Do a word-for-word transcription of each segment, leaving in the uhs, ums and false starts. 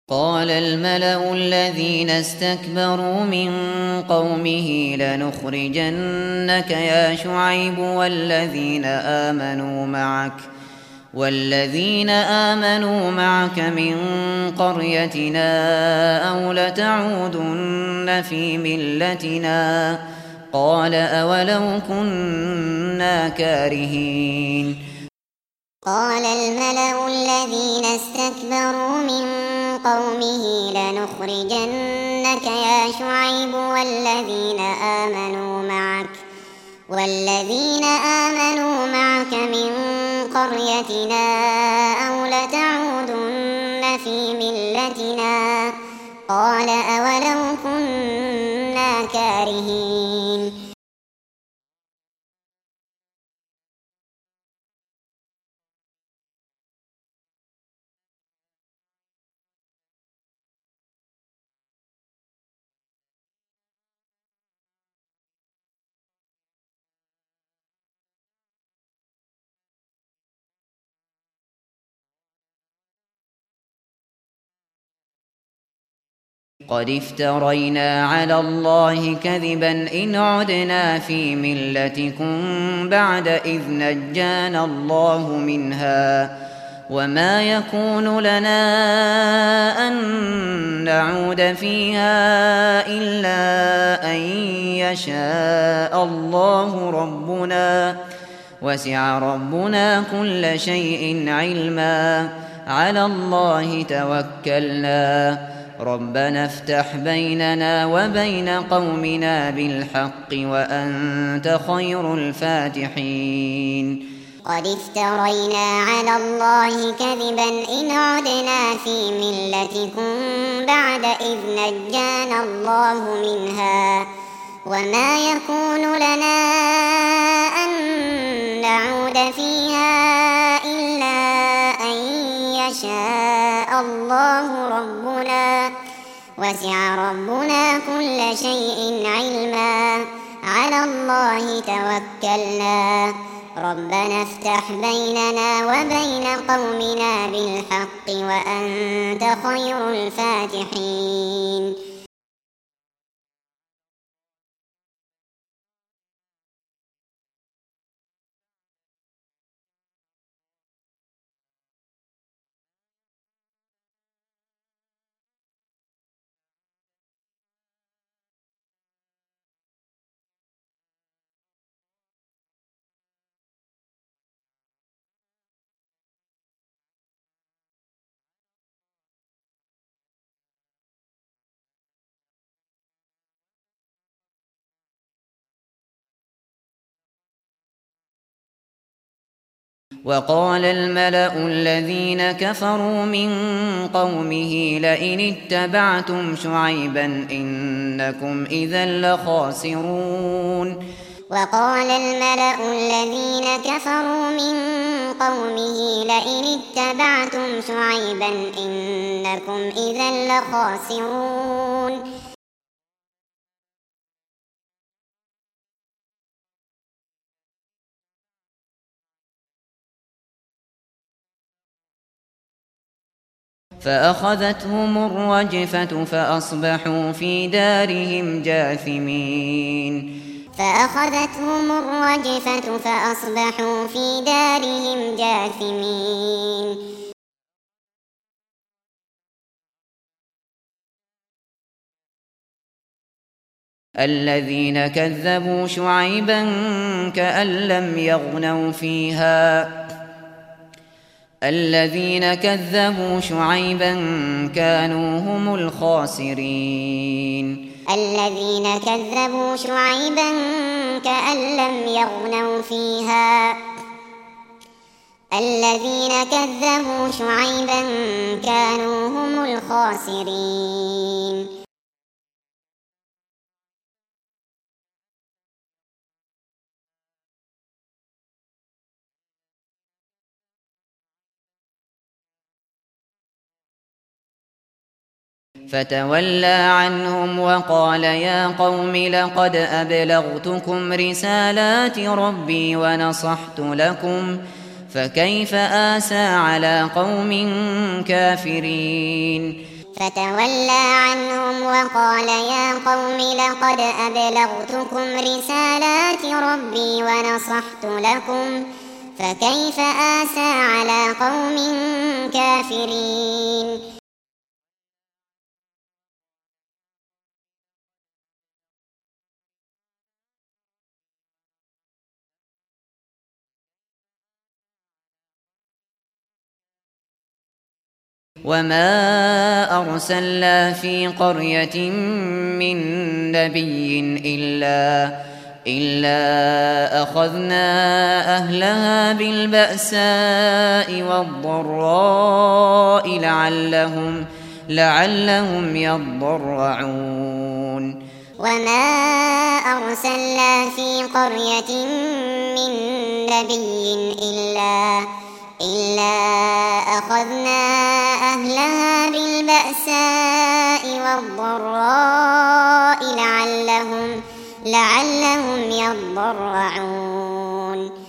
قال الملأ الذين استكبروا من قومه لنخرجنك يا شعيب والذين آمنوا معك والذين آمنوا معك من قريتنا أو لتعودن في ملتنا قال أولو كنا كارهين. قال الملأ الذين استكبروا من قومه لنخرجنك يا شعيب والذين آمنوا معك والذين آمنوا معك من قريتنا أو لتعودن في ملتنا قال أولو كنا كارهين. قد افترينا على الله كذبا إن عدنا في ملتكم بعد إذ نجانا الله منها وما يكون لنا أن نعود فيها إلا أن يشاء الله ربنا وسع ربنا كل شيء علما على الله توكلنا ربنا افتح بيننا وبين قومنا بالحق وأنت خير الفاتحين. قد افترينا على الله كذبا إن عدنا في ملتكم بعد إذ نجانا الله منها وما يكون لنا أن نعود فيها إلا أن يشاء الله ربنا وسع ربنا كل شيء علما على الله توكلنا ربنا افتح بيننا وبين قومنا بالحق وأنت خير الفاتحين. وقال الملأ الذين كفروا من قومه لئن اتبعتم شعيبا إنكم إذا لخاسرون. وقال الملأ الذين كفروا من قومه لئن اتبعتم شعيبا إنكم إذا لخاسرون. فأخذتهم الرجفة فأصبحوا في دارهم جاثمين. فأخذتهم الرجفة فأصبحوا في دارهم جاثمين. الذين كذبوا شعيبا كأن لم يغنوا فيها الذين كذبوا شعيبا كانوا هم الخاسرين. الذين كذبوا شعيبا كأن لم يغنوا فيها الذين كذبوا شعيبا كانوا هم الخاسرين. فتولى عنهم وقال يا قوم لقد أبلغتكم رسالات ربي ونصحت لكم فكيف آسى على قوم كافرين. فتولى عنهم وقال يا قوم لقد أبلغتكم رسالات ربي ونصحت لكم فكيف آسى على قوم كافرين. وما أرسلنا في قرية من نبي إلا, إلا أخذنا أهلها بالبأساء والضراء لعلهم, لعلهم يضرعون. وما أرسلنا في قرية من نبي إلا إلا أخذنا أهلها بالبأساء والضراء لعلهم, لعلهم يضرعون.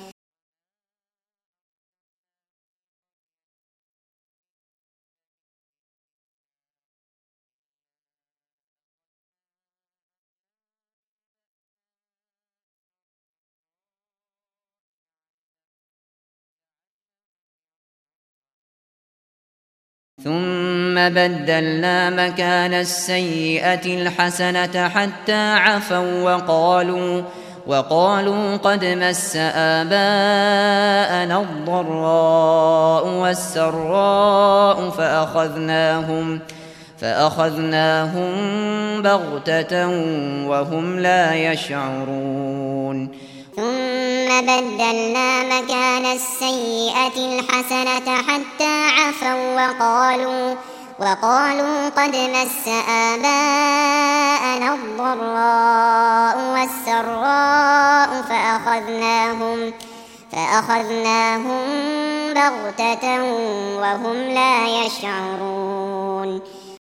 ثم بدلنا مكان السيئة الحسنة حتى عفوا وقالوا, وقالوا قد مس آباءنا الضراء والسراء فأخذناهم, فأخذناهم بغتة وهم لا يشعرون. ثم بدلنا مكان السيئة الحسنة حتى عفوا وقالوا, وقالوا قد مس آباءنا الضراء والسراء فأخذناهم, فأخذناهم بغتة وهم لا يشعرون.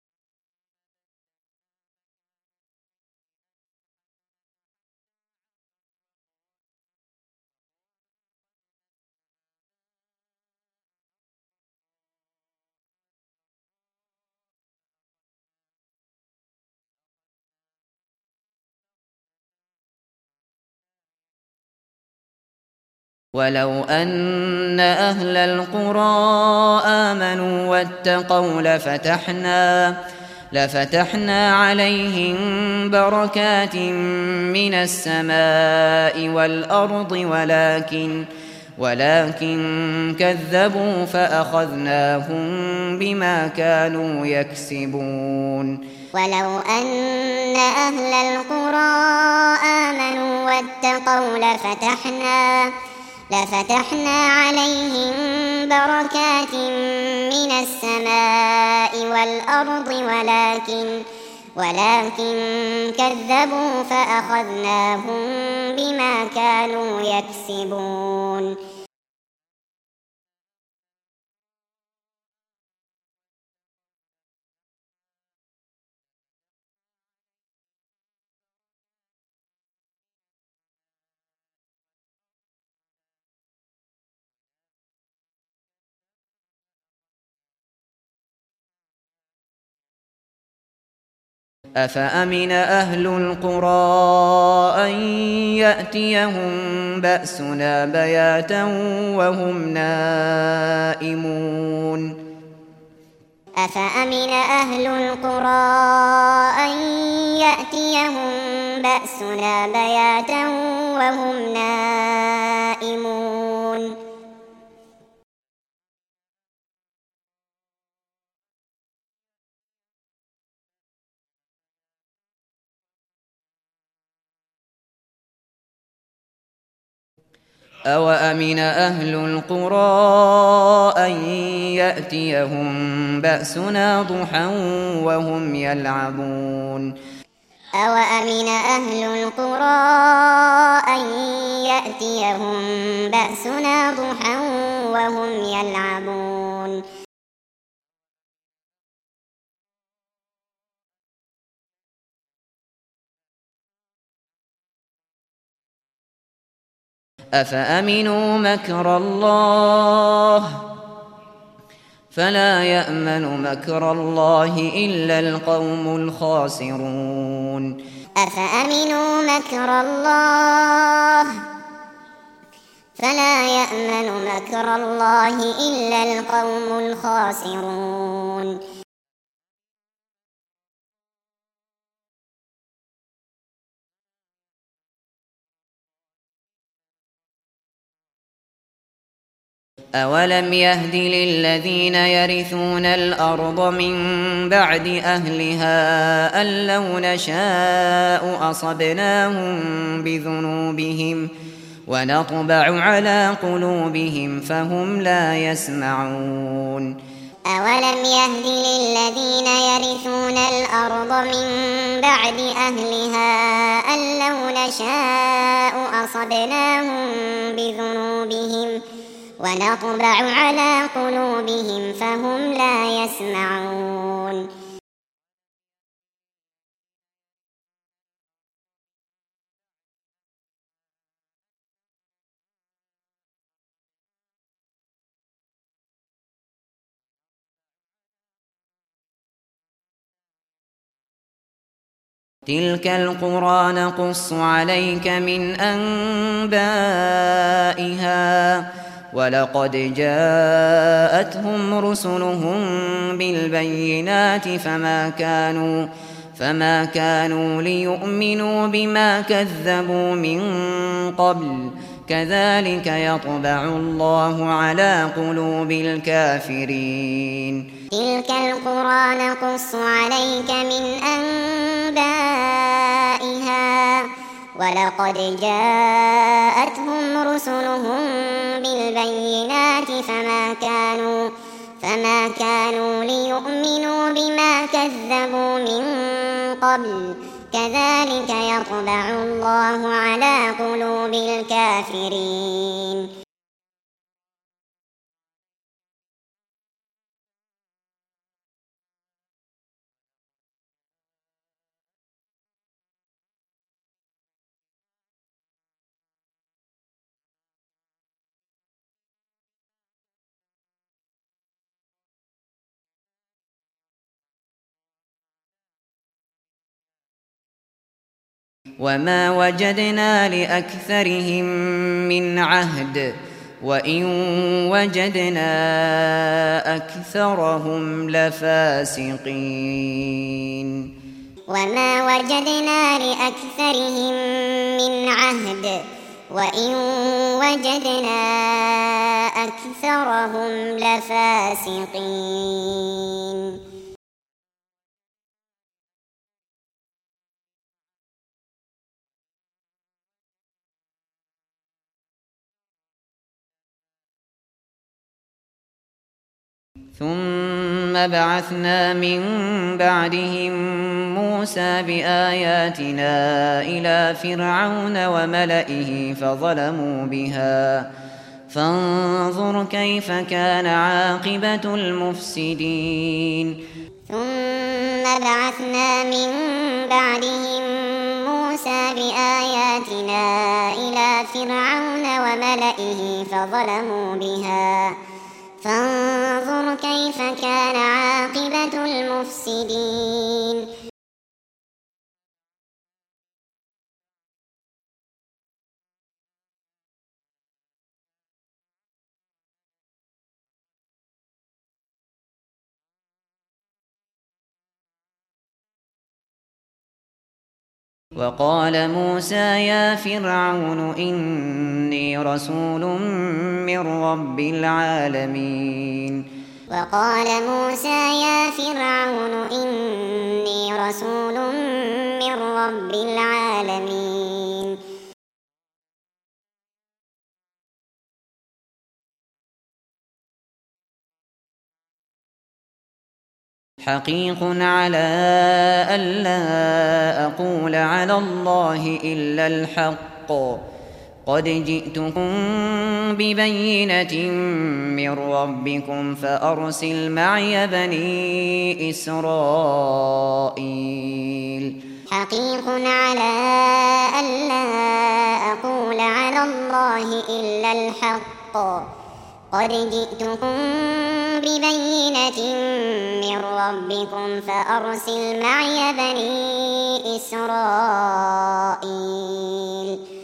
ولو أن أهل القرى آمنوا واتقوا لفتحنا, لفتحنا عليهم بركات من السماء والأرض ولكن, ولكن كذبوا فأخذناهم بما كانوا يكسبون. ولو أن أهل القرى آمنوا واتقوا لفتحنا, لفتحنا عليهم بركات من السماء والأرض ولكن, ولكن كذبوا فأخذناهم بما كانوا يكسبون. أفأمن أهل القرى أن يأتيهم بأسنا بياتا وهم نائمون. أفأمن أهل القرى أن يأتيهم بأسنا بياتا وهم نائمون. أوأمن أهل القرى أن يأتيهم بأسنا ضحى وهم يلعبون. أوأمن أهل القرى أن يأتيهم بأسنا ضحى وهم يلعبون. أفأمنوا مكر الله فلا يأمن مكر الله إلا القوم الخاسرون أفأمنوا مكر الله فلا يأمن مكر الله إلا القوم الخاسرون أولم يهد للذين يرثون الأرض من بعد أهلها أن لو نشاء أصبناهم بذنوبهم ونطبع على قلوبهم فهم لا يسمعون أولم يهد للذين يرثون الأرض من بعد أهلها أن لو نشاء أصبناهم بذنوبهم ونطبع على قلوبهم فهم لا يسمعون تلك القرى نقص عليك من أنبائها ولقد جاءتهم رسلهم بالبينات فما كانوا فما كانوا ليؤمنوا بما كذبوا من قبل كذلك يطبع الله على قلوب الكافرين تلك القرى نقص عليك من أنبائها ولقد جاءتهم رسلهم بالبينات فما كانوا فما كانوا ليؤمنوا بما كذبوا من قبل كذلك يطبع الله على قلوب الكافرين وما وجدنا لأكثرهم من عهد وإن وجدنا أكثرهم لفاسقين وما وجدنا لأكثرهم من عهد وإن وجدنا أكثرهم لفاسقين ثم بعثنا من بعدهم موسى بآياتنا إلى فرعون وملئه فظلموا بها فانظر كيف كان عاقبة المفسدين ثم بعثنا من بعدهم موسى بآياتنا إلى فرعون وملئه فظلموا بها فانظر كيف كان عاقبة المفسدين وقال موسى يا فرعون إني رسول من رب العالمين وقال موسى يا فرعون إني رسول من رب العالمين حقيق على ألا أقول على الله إلا الحق قد جئتكم ببينة من ربكم فأرسل معي بني إسرائيل حقيق على ألا أقول على الله إلا الحق قد جئتكم ببينة من ربكم فأرسل معي بني إسرائيل.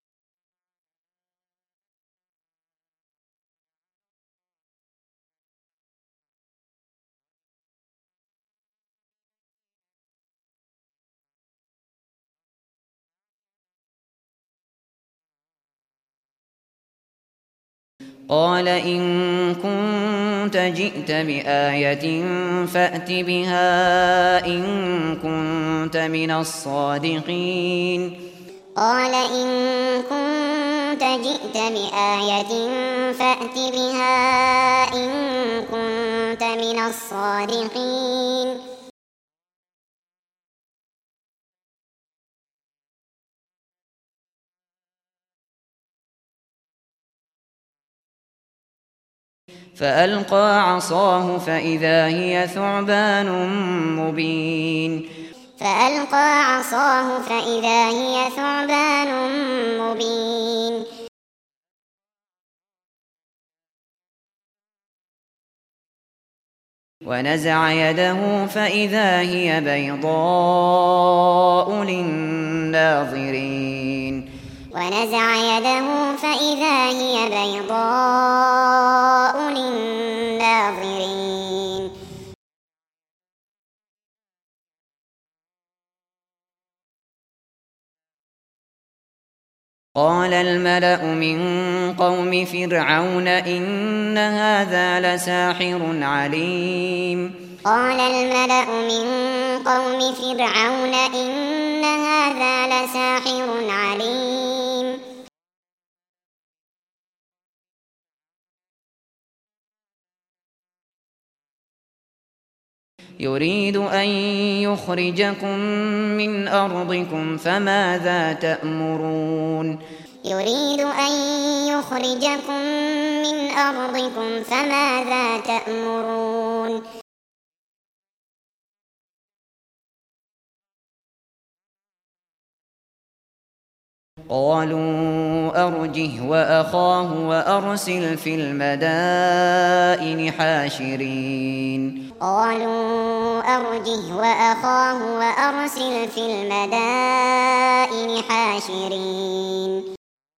قال إن كنت جئت بآية فأت بها إن كنت من الصادقين. قال إن كنت جئت بآية فأت بها إن كنت من الصادقين. فألقى عصاه فإذا هي ثعبان مبين. فألقى عصاه فإذا هي ثعبان مبين. ونزع يده فإذا هي بيضاء للناظرين. ونزع يده فإذا هي بيضاء للناظرين. قال الملأ من قوم فرعون إن هذا لساحر عليم. قال الملأ من قوم فرعون إن هذا لساحر عليم. يريد أن يخرجكم من أرضكم فماذا تأمرون. يريد أن يخرجكم من أرضكم فماذا تأمرون. قالوا أرجه وأخاه وأرسل في المدائن حاشرين. قالوا أرجه وأخاه وأرسل في المدائن حاشرين.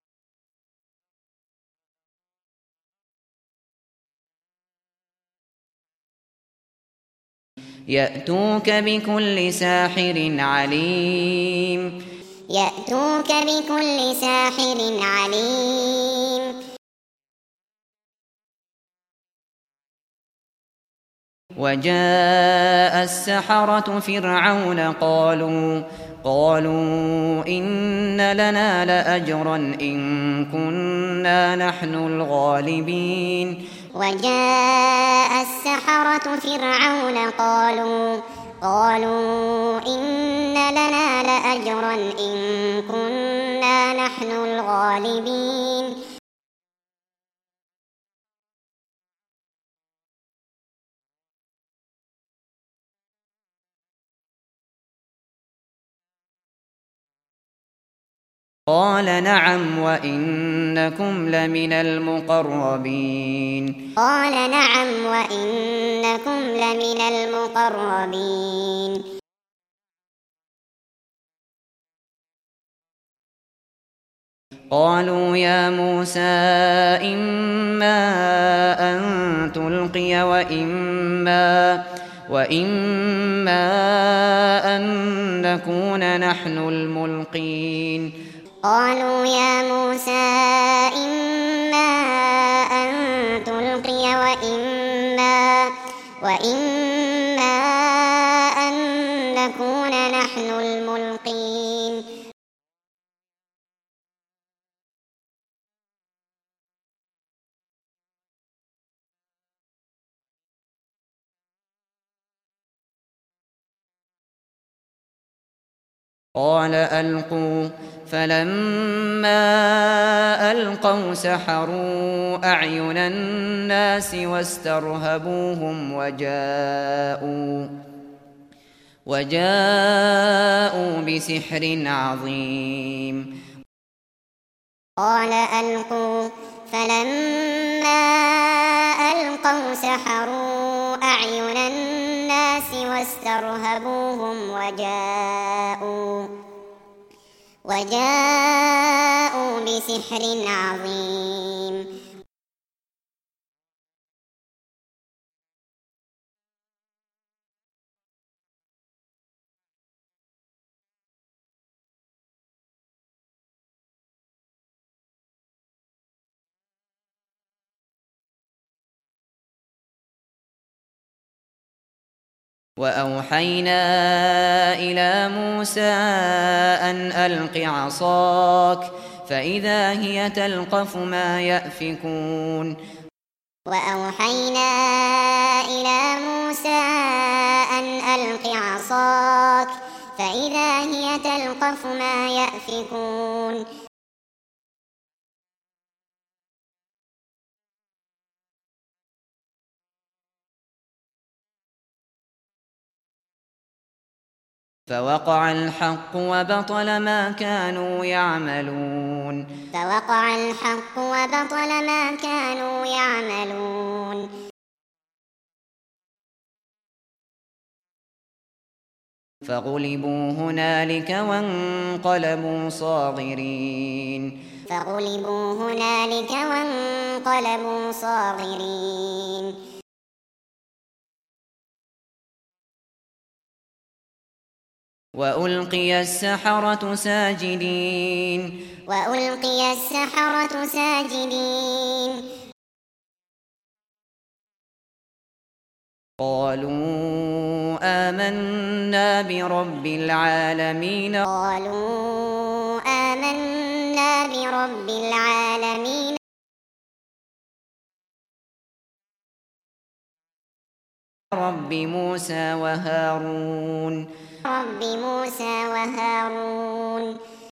يأتوك بكل ساحر عليم. يأتوك بكل ساحر عليم. وجاء السحرة فرعون قالوا قالوا إن لنا لأجرا إن كنا نحن الغالبين. وجاء السحرة فرعون قالوا قالوا إن لنا لأجرا إن كنا نحن الغالبين. قال نعم وإنكم لمن المقربين. قال نعم وإنكم لمن المقربين. قالوا يا موسى إما أن تلقي وإما وإما أن نكون نحن الملقين. قالوا يا موسى إما أن تلقي وإما وإما أن نكون نحن الملقين. قال ألقوا فلما ألقوا سحروا أعين الناس واسترهبوهم وجاءوا وجاءوا بسحر عظيم. قال ألقوا فلما ألقوا سحروا أعين الناس واسترهبوهم وجاءوا وجاءوا بسحر عظيم. وأوحينا إلى موسى أن ألق عصاك فإذا هي تلقف ما يأفكون. وأوحينا إلى موسى أن ألق عصاك فإذا هي تلقف ما يأفكون. فوقع الحق وبطل ما كانوا يعملون. فوقع الحق وبطل ما كانوا يعملون. فغلبوا هنالك وانقلبوا صاغرين. فغلبوا هنالك وانقلبوا صاغرين. وألقي السحرة ساجدين. وألقي السحرة ساجدين. قالوا آمنا برب العالمين. قالوا آمنا برب العالمين. رب موسى وهارون. رب موسى وهارون.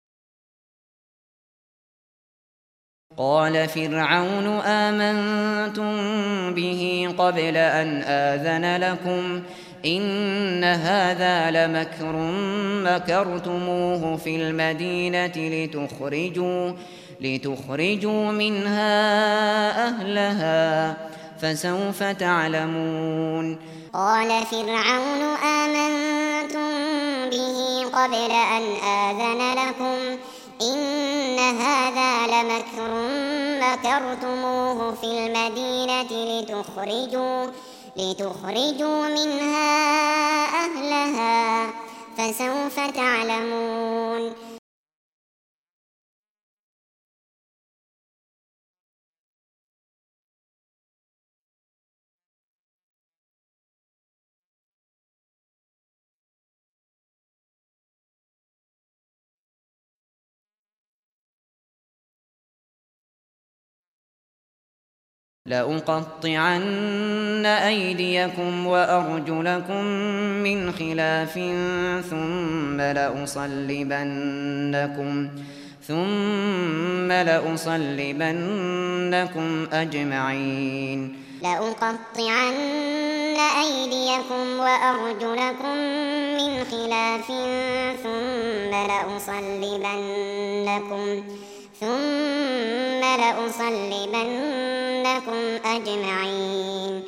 قال فرعون آمنتم به قبل أن آذن لكم إن هذا لمكر مكرتموه في المدينة لتخرجوا لتخرجوا منها أهلها فسوف تعلمون. قال فرعون آمنتم به قبل أن آذن لكم إن هذا لمكر مكرتموه في المدينة لتخرجوا لتخرجوا منها أهلها فسوف تعلمون. لأقطعن أيديكم وأرجلكم من خلاف ثم لأصلبنكم ثم لأصلبنكم أجمعين. لأقطعن أيديكم وأرجلكم من خلاف ثم لأصلبنكم ثم لأصلبنكم أجمعين.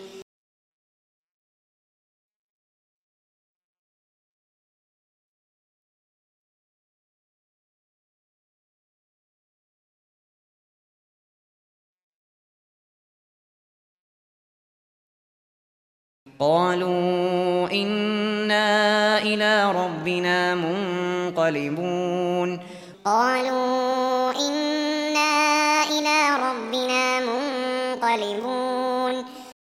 قالوا إنا إلى ربنا منقلبون. قالوا إنا إلى ربنا منقلبون.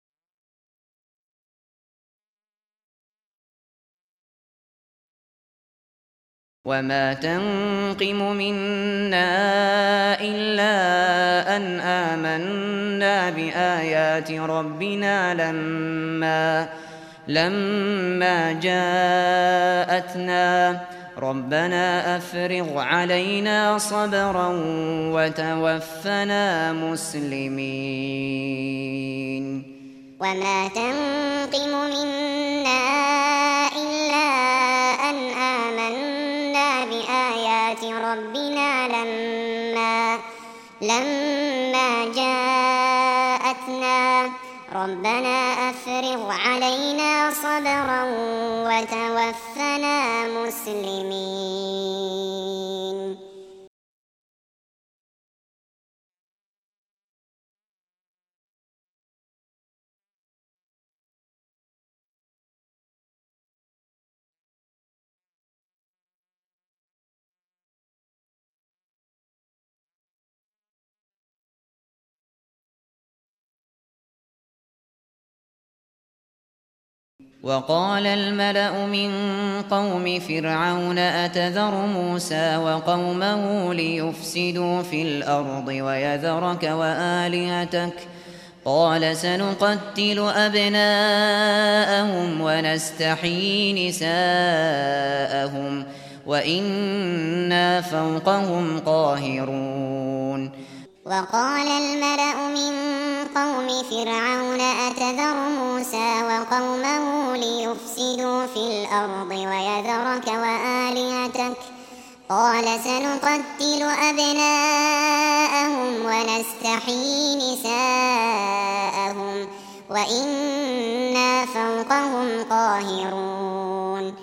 وما تنقم منا إلا أن آمنا بآيات ربنا لما لما جاءتنا ربنا أفرغ علينا صبرا وتوفنا مسلمين. وما تنقم منا إلا أن آمنا بآيات ربنا لما لما جاءتنا ربنا أفرغ علينا صبرا وتوفنا مسلمين. وقال الملأ من قوم فرعون أتذر موسى وقومه ليفسدوا في الأرض ويذرك وآلهتك قال سنقتل أبناءهم ونستحيي نساءهم وإنا فوقهم قاهرون. وقال الملأ من قوم فرعون أتذر موسى وقومه ليفسدوا في الأرض ويذرك وآلهتك قال سنقتل أبناءهم ونستحيي نساءهم وإنا فوقهم قاهرون.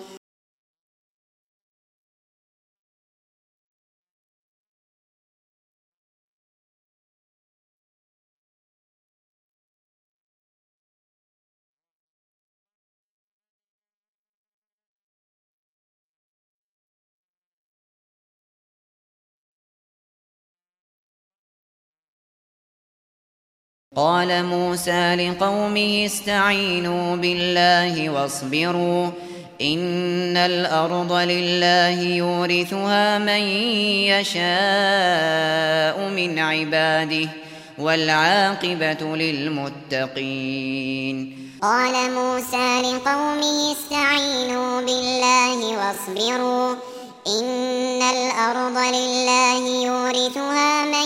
قال موسى لقومه استعينوا بالله واصبروا إن الأرض لله يورثها من يشاء من عباده والعاقبة للمتقين. قال موسى لقومه استعينوا بالله واصبروا إن الأرض لله يورثها من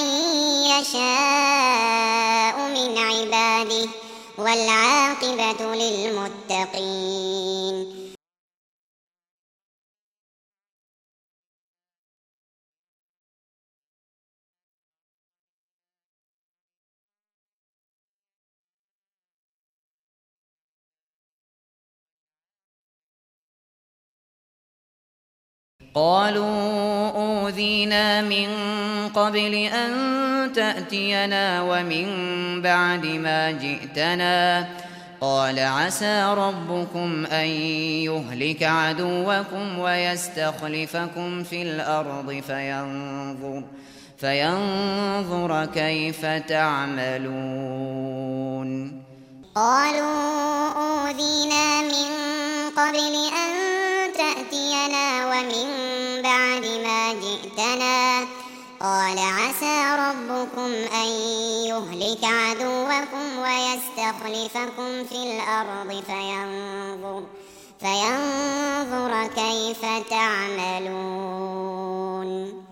يشاء من عباده والعاقبة للمتقين. قالوا أوذينا من قبل أن تأتينا ومن بعد ما جئتنا قال عسى ربكم أن يهلك عدوكم ويستخلفكم في الأرض فينظر, فينظر كيف تعملون. قالوا أوذينا من قبل أن تأتينا ومن بعد ما جئتنا قال عسى ربكم أن يهلك عدوكم ويستخلفكم في الأرض فينظر, فينظر كيف تعملون.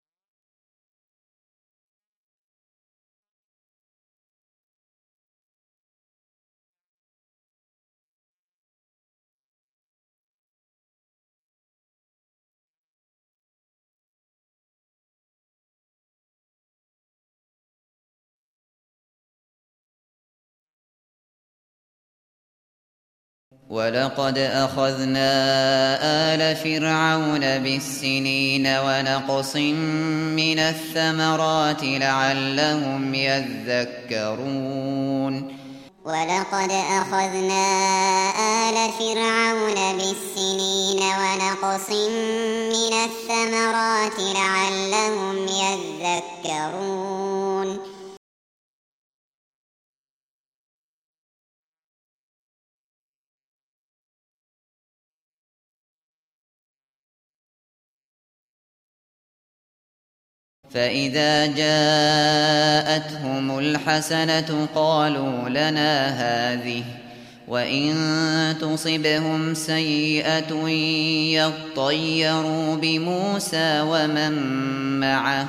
ولقد أخذنا آل فرعون بالسنين ونقص من الثمرات لعلهم يذكرون. ولقد أخذنا آل فرعون بالسنين ونقص من الثمرات لعلهم يذكرون. فإذا جاءتهم الحسنة قالوا لنا هذه وإن تصبهم سيئة يطيروا بموسى ومن معه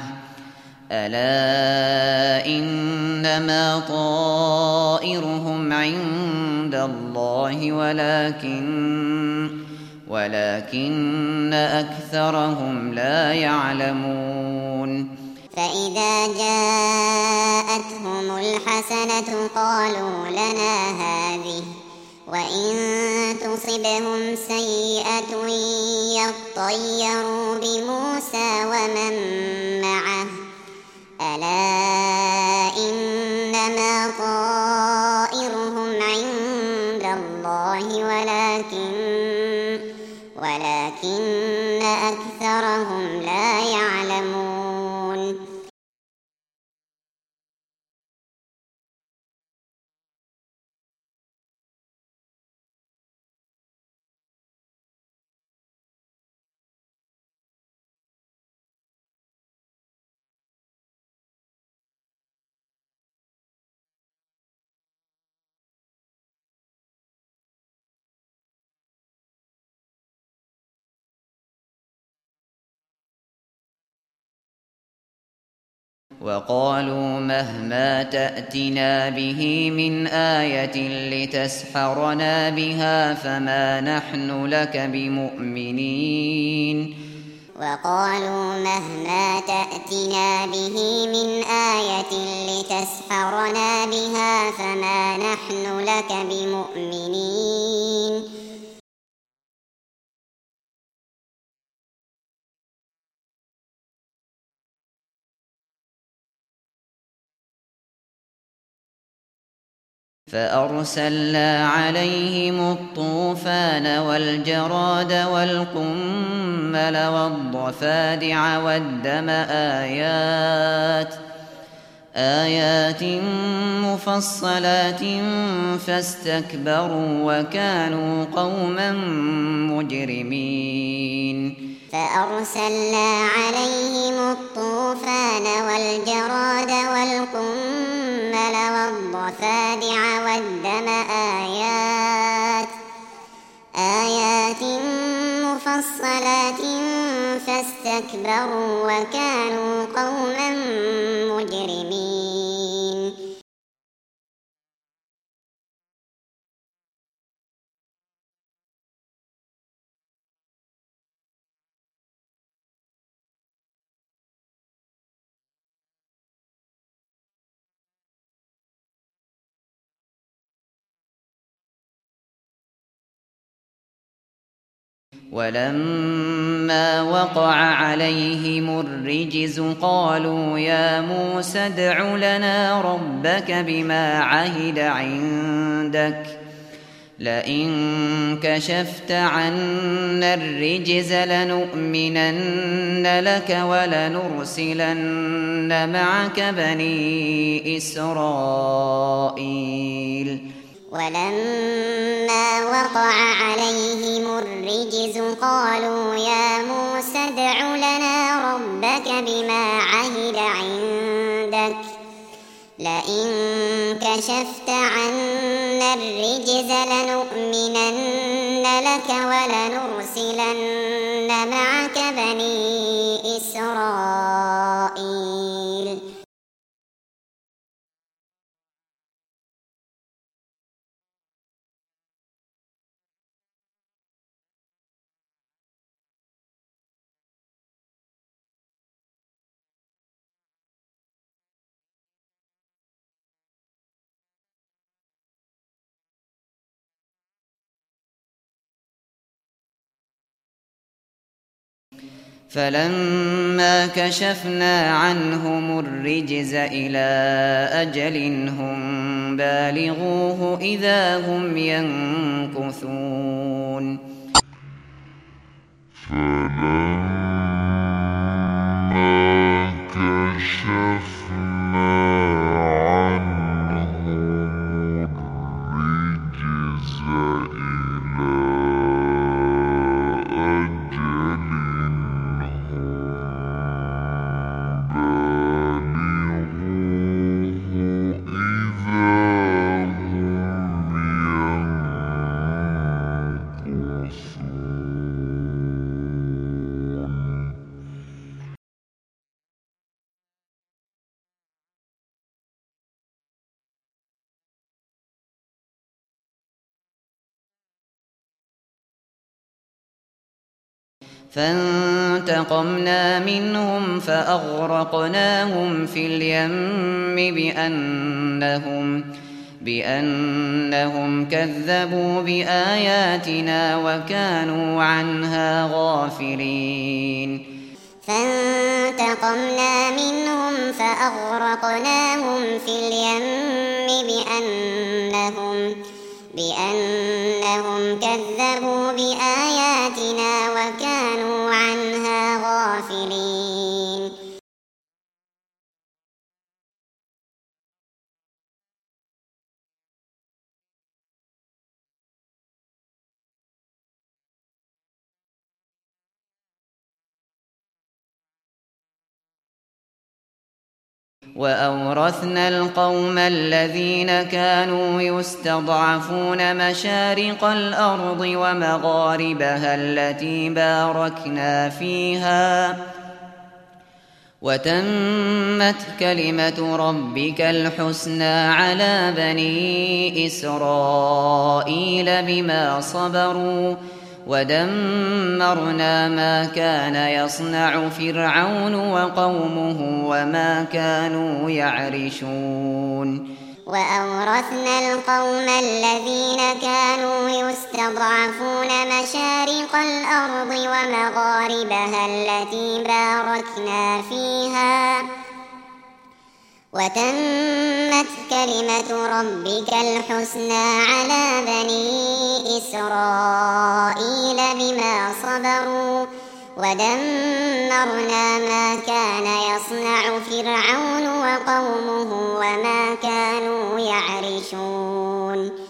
ألا إنما طائرهم عند الله ولكن ولكن أكثرهم لا يعلمون. فإذا جاءتهم الحسنة قالوا لنا هذه، وإن تصبهم سيئة يطيروا بموسى ومن معه، ألا إنما طائرهم عند الله ولكن ولكن أكثرهم لا يعلمون. وقالوا مهما تأتنا به من آية لتسحرنا بها فما نحن لك بمؤمنين. وقالوا مهما تأتنا به من آية لتسحرنا بها فما نحن لك بمؤمنين. فأرسلنا عليهم الطوفان والجراد والقمل والضفادع والدم آيات آيات مفصلات فاستكبروا وكانوا قوما مجرمين. فأرسلنا عليهم الطوفان والجراد والقمل والضفادع والدم آيات آيات مفصلات فاستكبروا وكانوا قوما مجرمين. ولما وقع عليهم الرجز قالوا يا موسى ادع لنا ربك بما عهد عندك لئن كشفت عنا الرجز لنؤمنن لك ولنرسلن معك بني إسرائيل. ولما وقع عليهم الرجز قالوا يا موسى ادع لنا ربك بما عهد عندك لئن كشفت عنا الرجز لنؤمنن لك ولنرسلن معك بني إسرائيل. فلما كشفنا عنهم الرجز إلى أجل هم بالغوه إذا هم ينكثون. فلما كشفنا عنهم الرجز إلى فانتقمنا منهم فأغرقناهم في اليم بأنهم, بأنهم كذبوا بآياتنا وكانوا عنها غافلين. فانتقمنا منهم فأغرقناهم في اليم بأنهم, بأنهم كذبوا بآياتنا وكانوا عنها غافلين. وأورثنا القوم الذين كانوا يستضعفون مشارق الأرض ومغاربها التي باركنا فيها وتمت كلمة ربك الحسنى على بني إسرائيل بما صبروا ودمرنا ما كان يصنع فرعون وقومه وما كانوا يعرشون. وأورثنا القوم الذين كانوا يستضعفون مشارق الأرض ومغاربها التي باركنا فيها وتمت كلمة ربك الحسنى على بني إسرائيل بما صبروا ودمرنا ما كان يصنع فرعون وقومه وما كانوا يعرشون.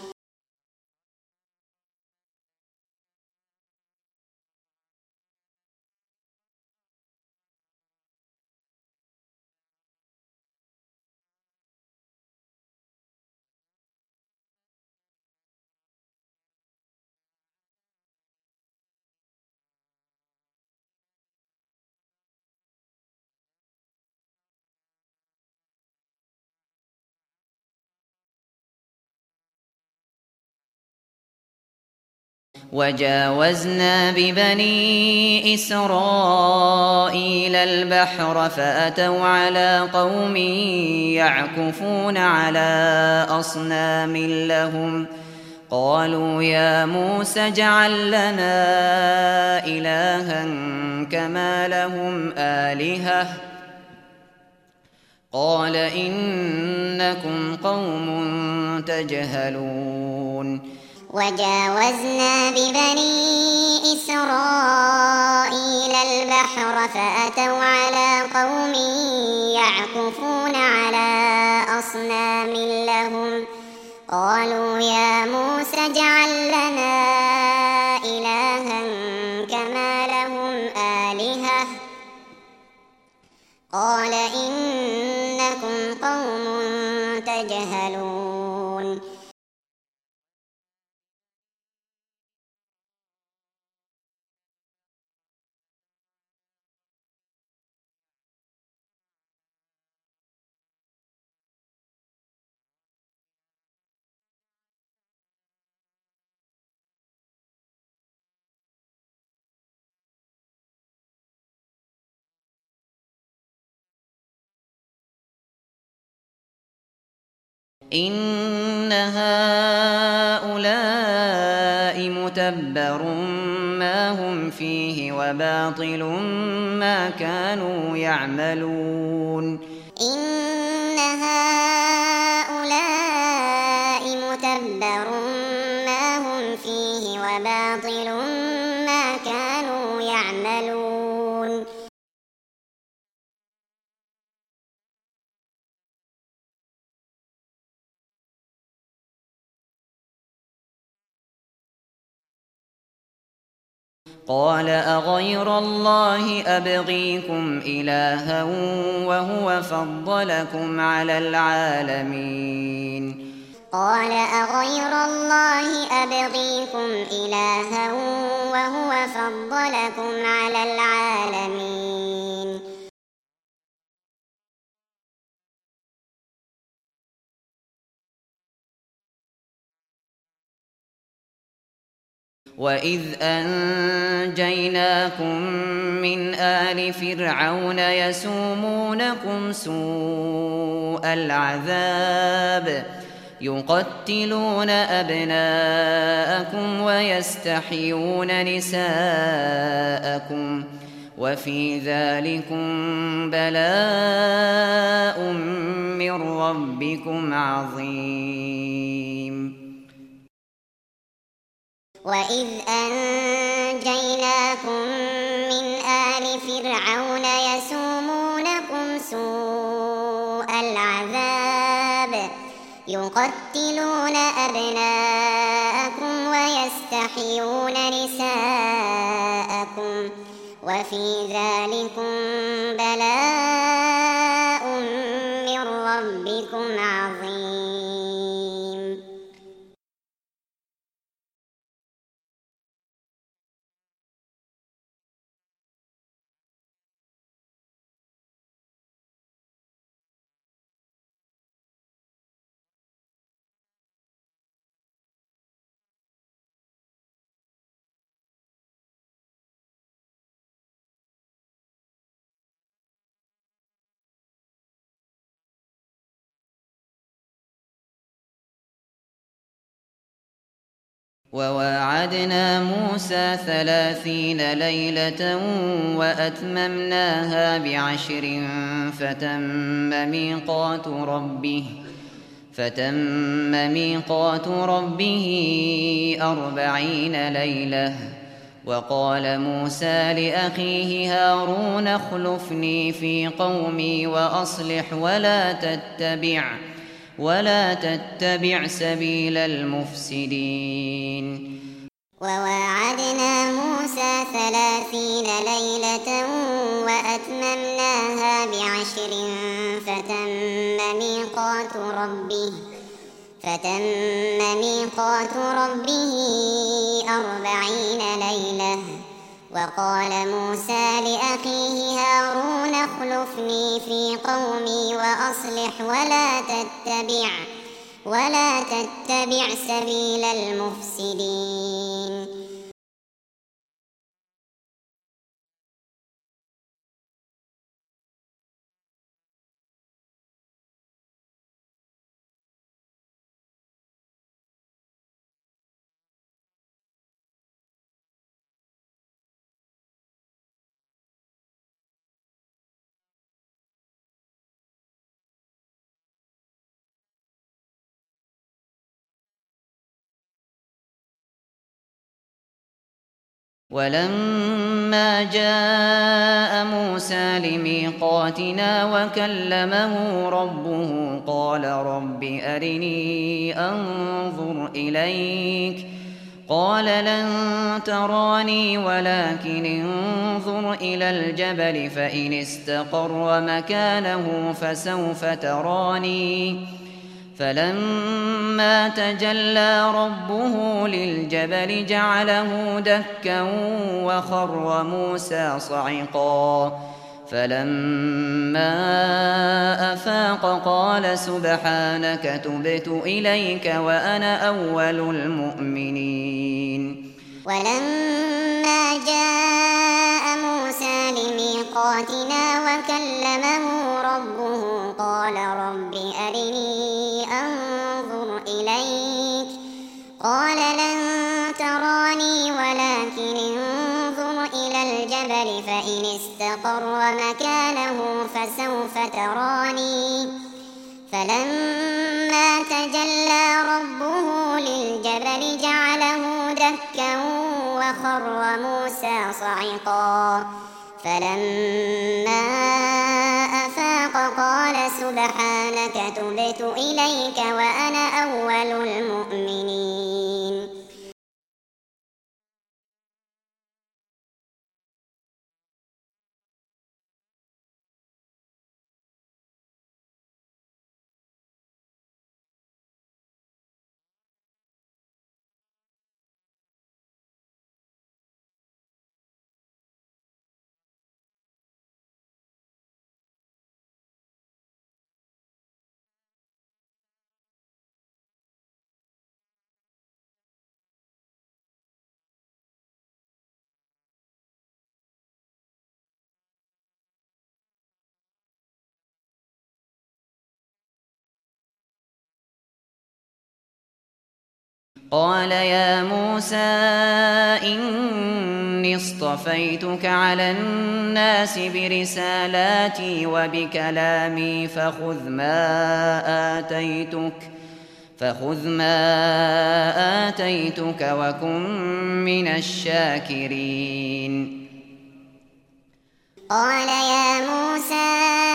وجاوزنا ببني إسرائيل البحر فأتوا على قوم يعكفون على أصنام لهم قالوا يا موسى اجعل لنا إلها كما لهم آلهة قال إنكم قوم تجهلون. وجاوزنا ببني إسرائيل البحر فأتوا على قوم يعكفون على أصنام لهم قالوا يا موسى اجعل لنا إلها كما لهم آلهة قال إنكم قوم تجهلون. إن هؤلاء متبر ما هم فيه وباطل ما كانوا يعملون. إن هؤلاء متبر ما هم فيه وباطل ما كانوا يعملون. قال أغير الله أبغيكم إلها وهو فضلكم على العالمين. قال أغير الله أبغيكم إلها وهو فضلكم على العالمين. وإذ أنجيناكم من آل فرعون يسومونكم سوء العذاب يقتلون أبناءكم ويستحيون نساءكم وفي ذلكم بلاء من ربكم عظيم. وإذ أنجيناكم من آل فرعون يسومونكم سوء العذاب يقتلون أبناءكم ويستحيون نساءكم وفي ذلكم بلاء من ربكم عظيم. وواعدنا موسى ثلاثين ليلة وأتممناها بعشر فتم ميقات ربه فتم ميقات ربه أربعين ليلة. وقال موسى لأخيه هارون اخلفني في قومي وأصلح ولا تتبع ولا تتبع سبيل المفسدين. وواعدنا موسى ثلاثين ليلة وأتممناها بعشر فتم ميقات ربه فتم ميقات ربه أربعين ليلة. وقال موسى لأخيه هارون اخلفني في قومي وأصلح ولا تتبع ولا تتبع سبيل المفسدين. ولما جاء موسى لميقاتنا وكلمه ربه قال رب أرني أنظر إليك قال لن تراني ولكن انظر إلى الجبل فإن استقر مكانه فسوف تراني. فلما تجلى ربه للجبل جعله دكا وخر موسى صعقا. فلما أفاق قال سبحانك تبت إليك وأنا أول المؤمنين. ولما جاء موسى لميقاتنا وكلمه ربه قال رب أرني أنظر إليك قال لن تراني ولكن انظر إلى الجبل فإن استقر مكانه فسوف تراني. فلما تجلى ربه للجبل جعله دكا وخر موسى صعقا. فلما أفاق قال سبحانك تبت إليك وأنا أول المؤمنين. قال يا موسى إني اصطفيتك على الناس برسالاتي وبكلامي فخذ ما آتيتك فخذ ما آتيتك وكن من الشاكرين. قال يا موسى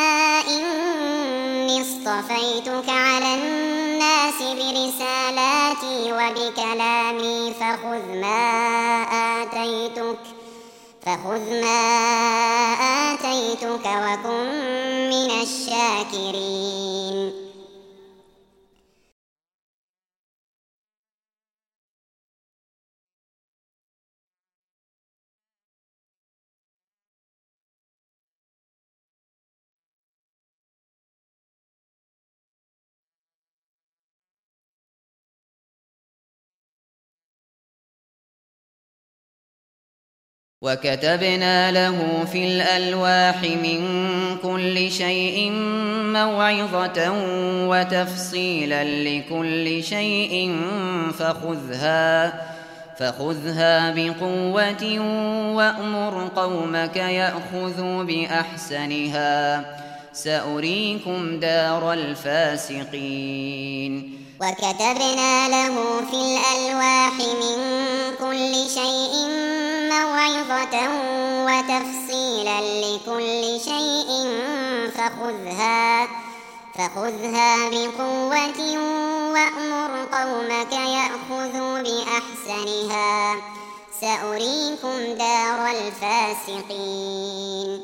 إني اصطفيتك على الناس برسالاتي وبكلامي فخذ ما آتيتك فخذ ما آتيتك وكن من الشاكرين. وكتبنا له في الألواح من كل شيء موعظة وتفصيلا لكل شيء فخذها فخذها بقوة وأمر قومك يأخذوا بأحسنها سأريكم دار الفاسقين. وكتبنا له في الألواح من كل شيء موعظة وتفصيلا لكل شيء فخذها فخذها بقوة وأمر قومك يأخذوا بأحسنها سأريكم دار الفاسقين.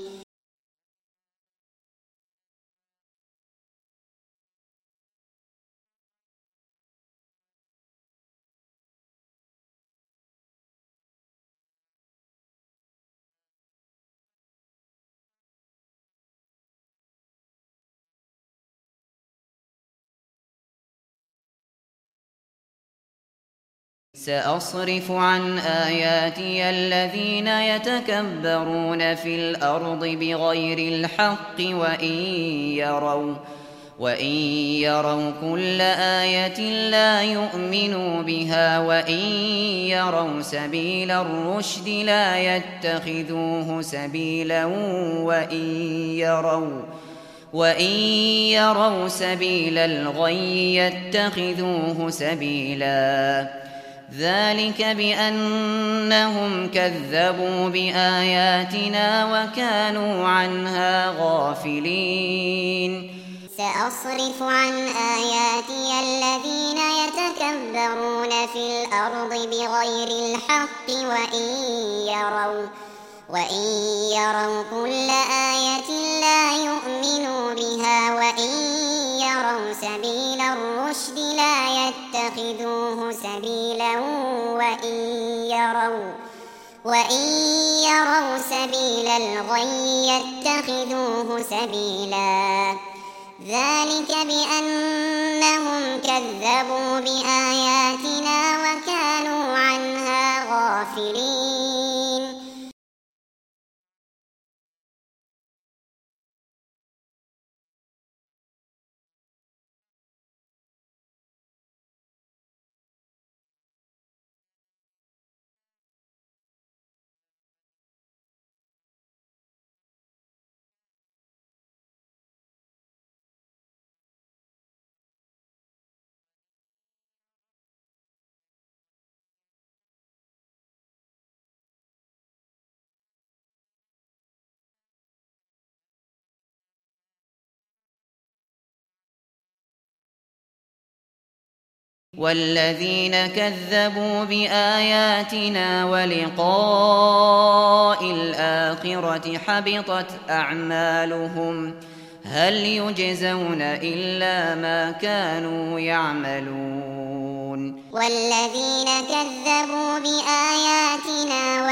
سأصرف عن آياتي الذين يتكبرون في الأرض بغير الحق وإن يروا وإن يروا كل آية لا يؤمنوا بها وإن يروا سبيل الرشد لا يتخذوه سبيلا وإن يروا وإن يروا سبيل الغي يتخذوه سبيلا ذلك بأنهم كذبوا بآياتنا وكانوا عنها غافلين. سأصرف عن آياتي الذين يتكبرون في الأرض بغير الحق وإن يروا وإن يروا كل آية لا يؤمنوا بها وإن يروا سبيل الرشد لا يتخذوه سبيلا وإن يروا وإن يروا سبيل الغي يتخذوه سبيلا ذلك بأنهم كذبوا بآياتنا وكانوا عنها غافلين. والذين كذبوا بآياتنا ولقاء الآخرة حبطت أعمالهم هل يجزون إلا ما كانوا يعملون. والذين كذبوا بآياتنا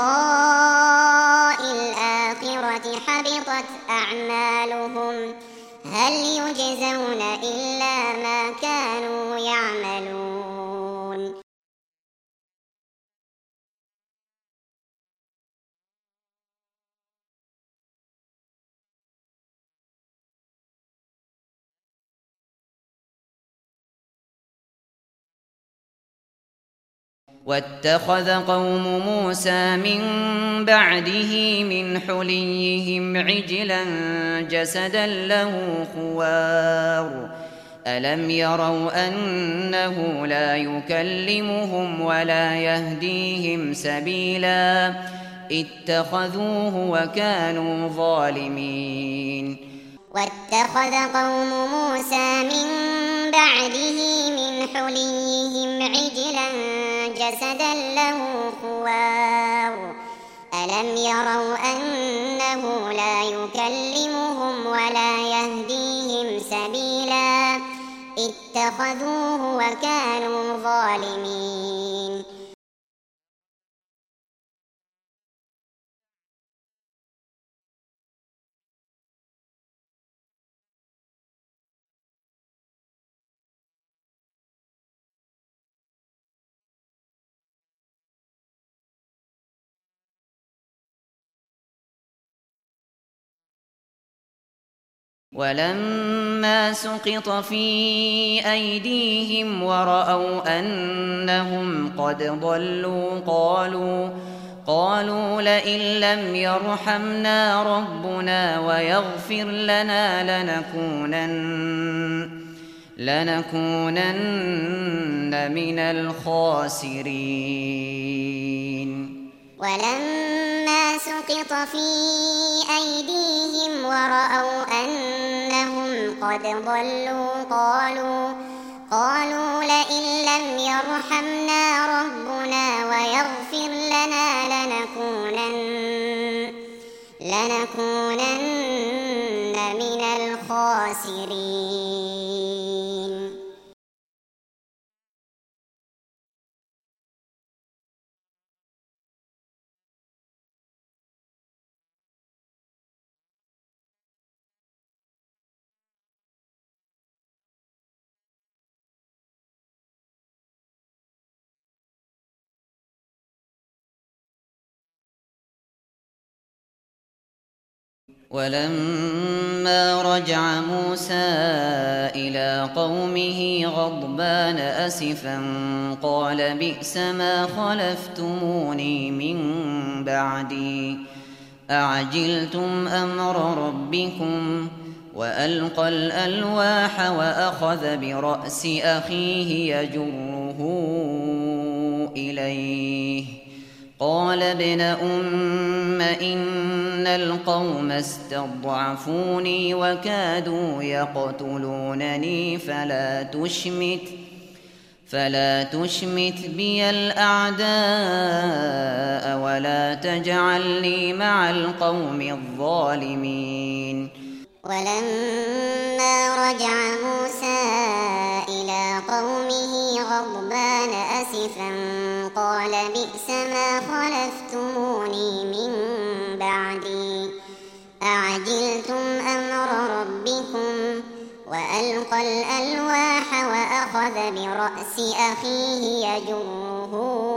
ولقاء الآخرة حبطت أعمالهم هل يجزون إلا ما كانوا يعملون. واتخذ قوم موسى من بعده من حليهم عجلا جسدا له خوار ألم يروا أنه لا يكلمهم ولا يهديهم سبيلا اتخذوه وكانوا ظالمين واتخذ قوم موسى من بعده من حليهم عجلا جسدا له خوار ألم يروا أنه لا يكلمهم ولا يهديهم سبيلا اتخذوه وكانوا ظالمين ولما سقط في أيديهم ورأوا أنهم قد ضلوا قالوا قالوا لئن لم يرحمنا ربنا ويغفر لنا لنكونن لنكونن من الخاسرين ولما سقط في أيديهم ورأوا أنهم قد ضلوا قالوا قالوا لئن لم يرحمنا ربنا ويغفر لنا لنكونن لنكونن من الخاسرين ولما رجع موسى إلى قومه غضبان أسفا قال بئس ما خلفتموني من بعدي أعجلتم أمر ربكم وألقى الألواح وأخذ برأس أخيه يجره إليه قال ابن أم إن القوم استضعفوني وكادوا يقتلونني فلا تشمت فلا تشمت بي الأعداء ولا تجعلني مع القوم الظالمين ولما رجع موسى إلى قومه غضبان أسفا قال بئس ما خلفتموني من بعدي أعجلتم أمر ربكم وألقى الألواح وأخذ برأس أخيه يجره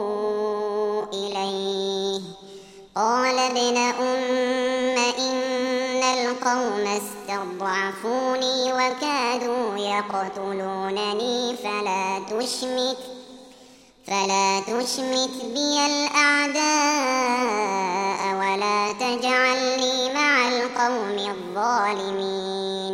إليه قال ابن أم إن القوم استضعفوني وكادوا يقتلونني فلا تشمت فلا تشمت بي الأعداء ولا تجعلني مع القوم الظالمين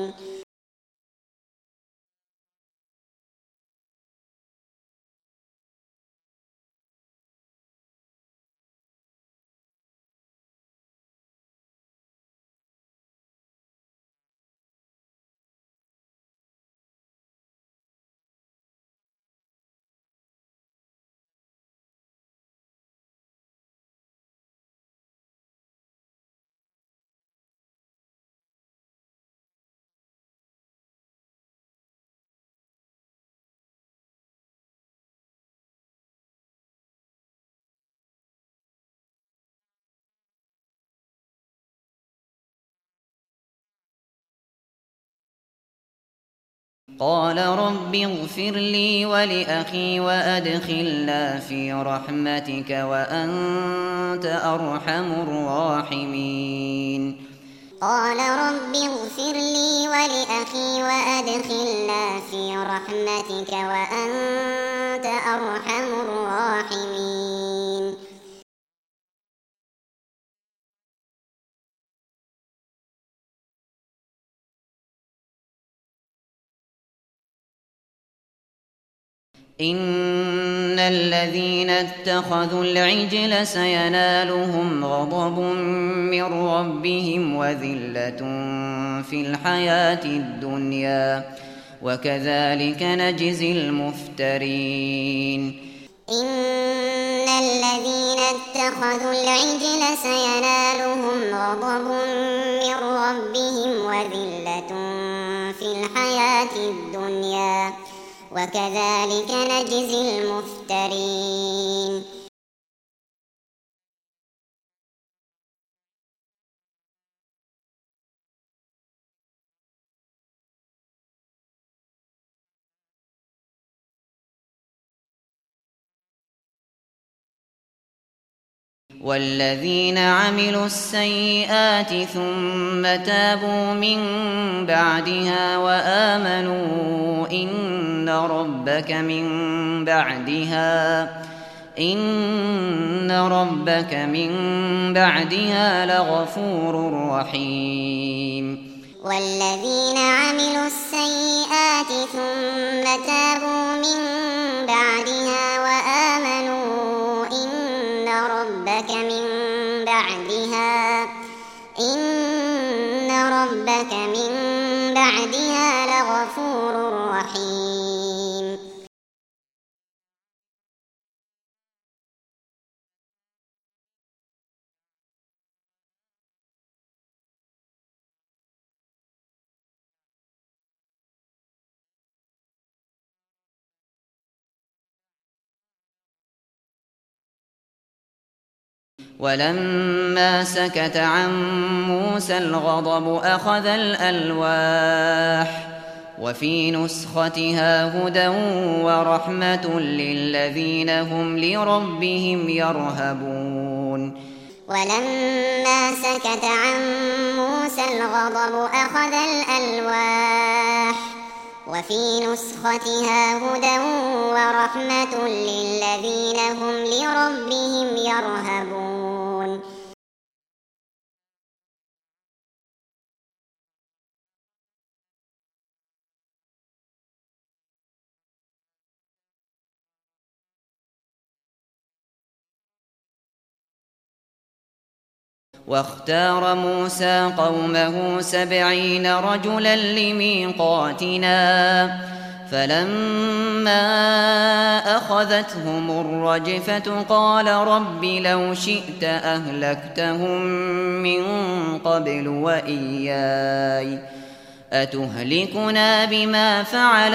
قال رب اغفر لي ولأخي وأدخلنا في رحمتك وأنت أرحم الراحمين قال رب اغفر لي ولأخي وأدخلنا في رحمتك وأنت أرحم الراحمين. إن الذين اتخذوا العجل سينالهم غضب من ربهم وذلة في الحياة الدنيا وكذلك نجزي المفترين. إن الذين اتخذوا العجل سينالهم غضب من ربهم وذلة في الحياة الدنيا وكذلك نجزي المفترين. والذين عملوا السيئات ثم تابوا من بعدها وآمنوا إن ربك من بعدها إن ربك من بعدها لغفور رحيم. والذين عملوا السيئات ثم تابوا من بعدها وآمنوا إن ربك من بعدها إن ربك من بعدها لغفور رحيم. ولما سكت عن موسى الغضب أخذ الألواح وفي نسختها هدى ورحمة للذين هم لربهم يرهبون. ولما سكت عن موسى الغضب أخذ الألواح وفي نسختها هدى ورحمة للذين هم لربهم يرهبون. واختار موسى قومه سبعين رجلا لميقاتنا فلما أخذتهم الرجفة قال رب لو شئت أهلكتهم من قبل وإياي أتهلكنا بما فعل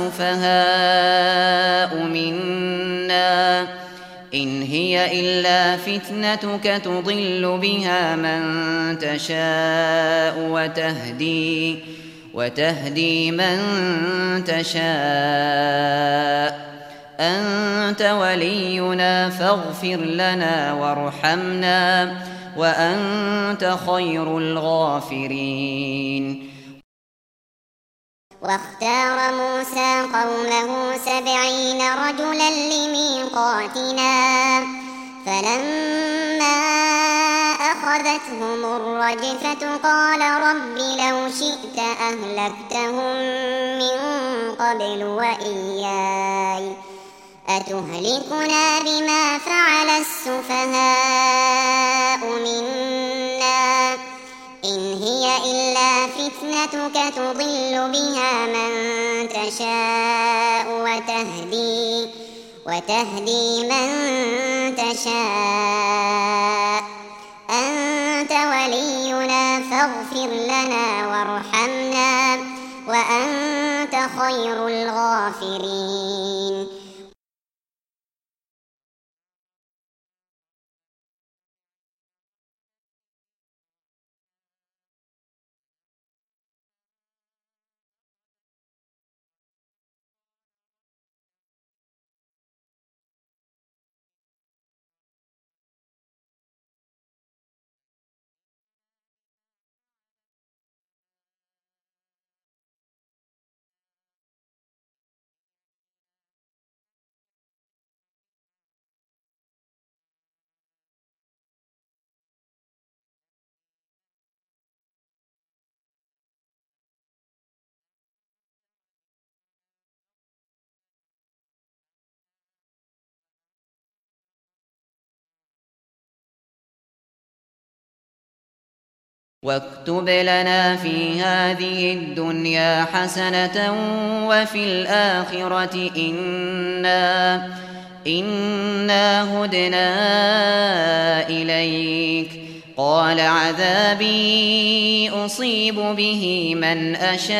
السفهاء منا إن هي إلا فتنتك تضل بها من تشاء وتهدي وتهدي من تشاء أنت ولينا فاغفر لنا وارحمنا وأنت خير الغافرين. واختار موسى قومه سبعين رجلا لميقاتنا فلما أخذتهم الرجفة قال رب لو شئت أهلكتهم من قبل وإياي أتهلكنا بما فعل السفهاء منا إن هي إلا فتنتك تضل بها من تشاء وتهدي وتهدي من تشاء أنت ولينا فاغفر لنا وارحمنا وأنت خير الغافرين. واكتب لنا في هذه الدنيا حسنة وفي الآخرة إنا إنا هدنا إليك. قال عذابي أصيب به من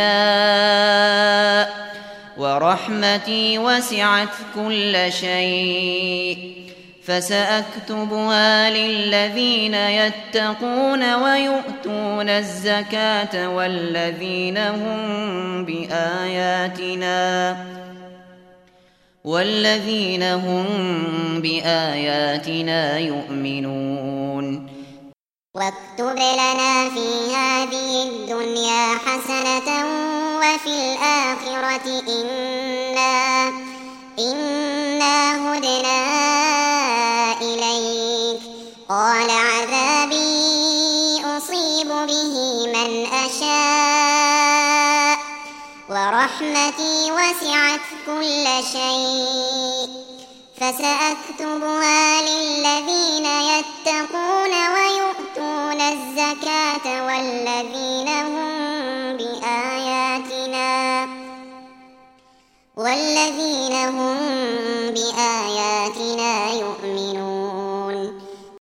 أشاء ورحمتي وسعت كل شيء فسأكتبها للذين يتقون ويؤتون الزكاة والذين هم بآياتنا والذين هم بآياتنا يؤمنون. واكتب لنا في هذه الدنيا حسنة وفي الآخرة إنا إنا هدنا إليك. قال عذابي أصيب به من أشاء ورحمتي وسعت كل شيء فسأكتبها للذين يتقون ويؤتون الزكاة والذين هم بآياتنا والذين هم بآياتنا يؤمنون.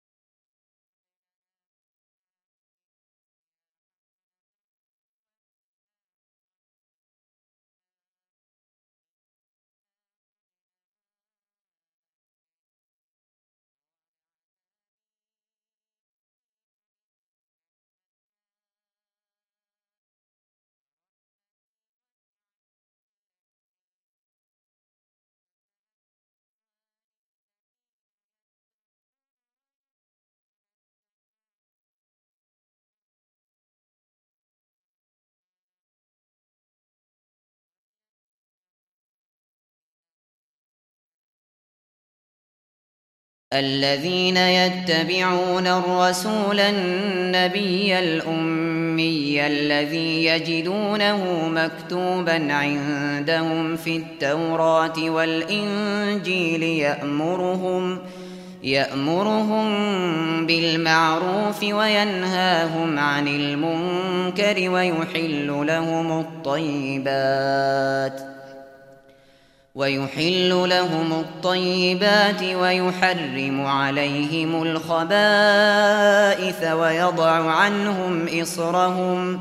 الذين يتبعون الرسول النبي الأمي الذي يجدونه مكتوبا عندهم في التوراة والإنجيل يأمرهم يأمرهم بالمعروف وينهاهم عن المنكر ويحل لهم الطيبات ويحل لهم الطيبات ويحرم عليهم الخبائث ويضع عنهم إصرهم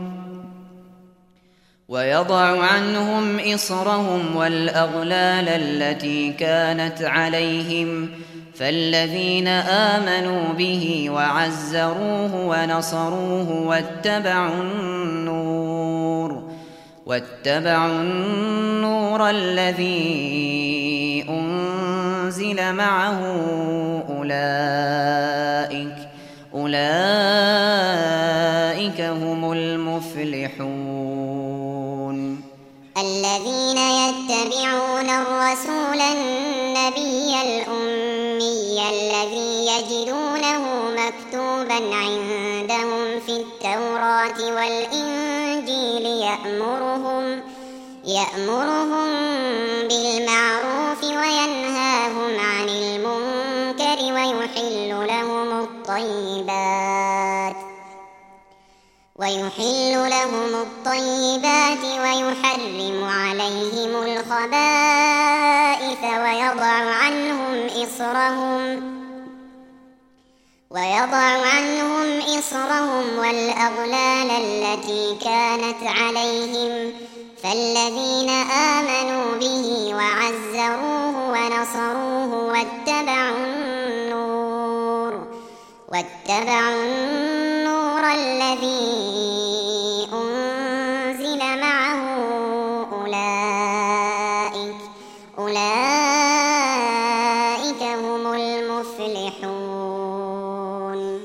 ويضع عنهم إصرهم والأغلال التي كانت عليهم. فالذين آمنوا به وعزروه ونصروه واتبعوا النور واتبعوا النور الذي أنزل معه أولئك أولئك هم المفلحون. الذين يتبعون الرسول النبي الأمي الذي يجدونه مكتوبا عندهم في التوراة والإنجيل يأمرهم يأمرهم بالمعروف وينهاهم عن المنكر ويحل لهم الطيبات ويحل لهم الطيبات ويحرم عليهم الخبائث ويضع عنهم إصرهم ويضع عنهم إصرهم والأغلال التي كانت عليهم. فالذين آمنوا به وعزروه ونصروه واتبعوا النور واتبعوا النور الذي أنزل معه أولئك أولئك هم المفلحون.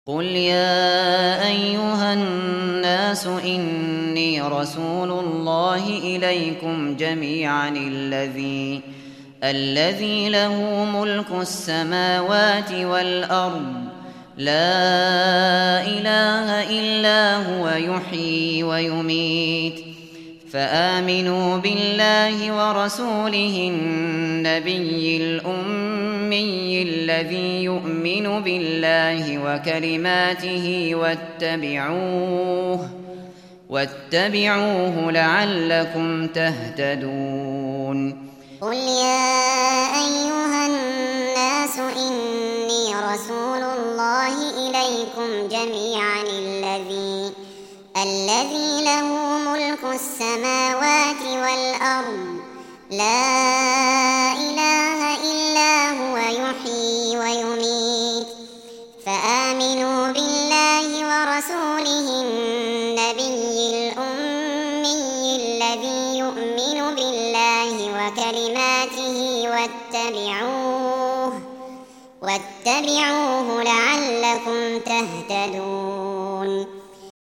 قل يا أيها الناس إني رسول الله إليكم جميعا الذي الذي له ملك السماوات والأرض لا إله إلا هو يحيي ويميت فآمنوا بالله ورسوله النبي الأمي الذي يؤمن بالله وكلماته واتبعوه واتبعوه لعلكم تهتدون قل يا أيها الناس إني رسول الله إليكم جميعا الذي الذي له ملك السماوات والأرض لا إله إلا هو يحيي ويميت فآمنوا بالله ورسوله النبي الأمي الذي يؤمن بالله وكلماته واتبعوه واتبعوه لعلكم تهتدون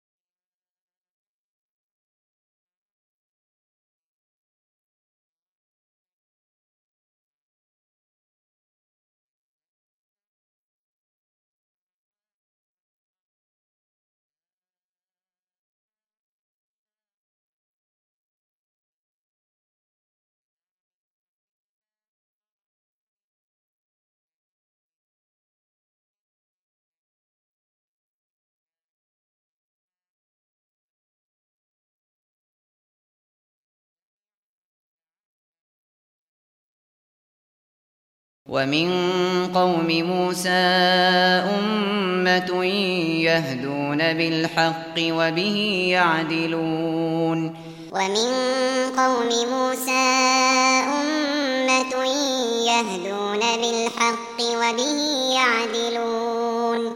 ومن قوم موسى أمة يهدون بالحق وبه يعدلون ومن قوم موسى أمة يهدون بالحق وبه يعدلون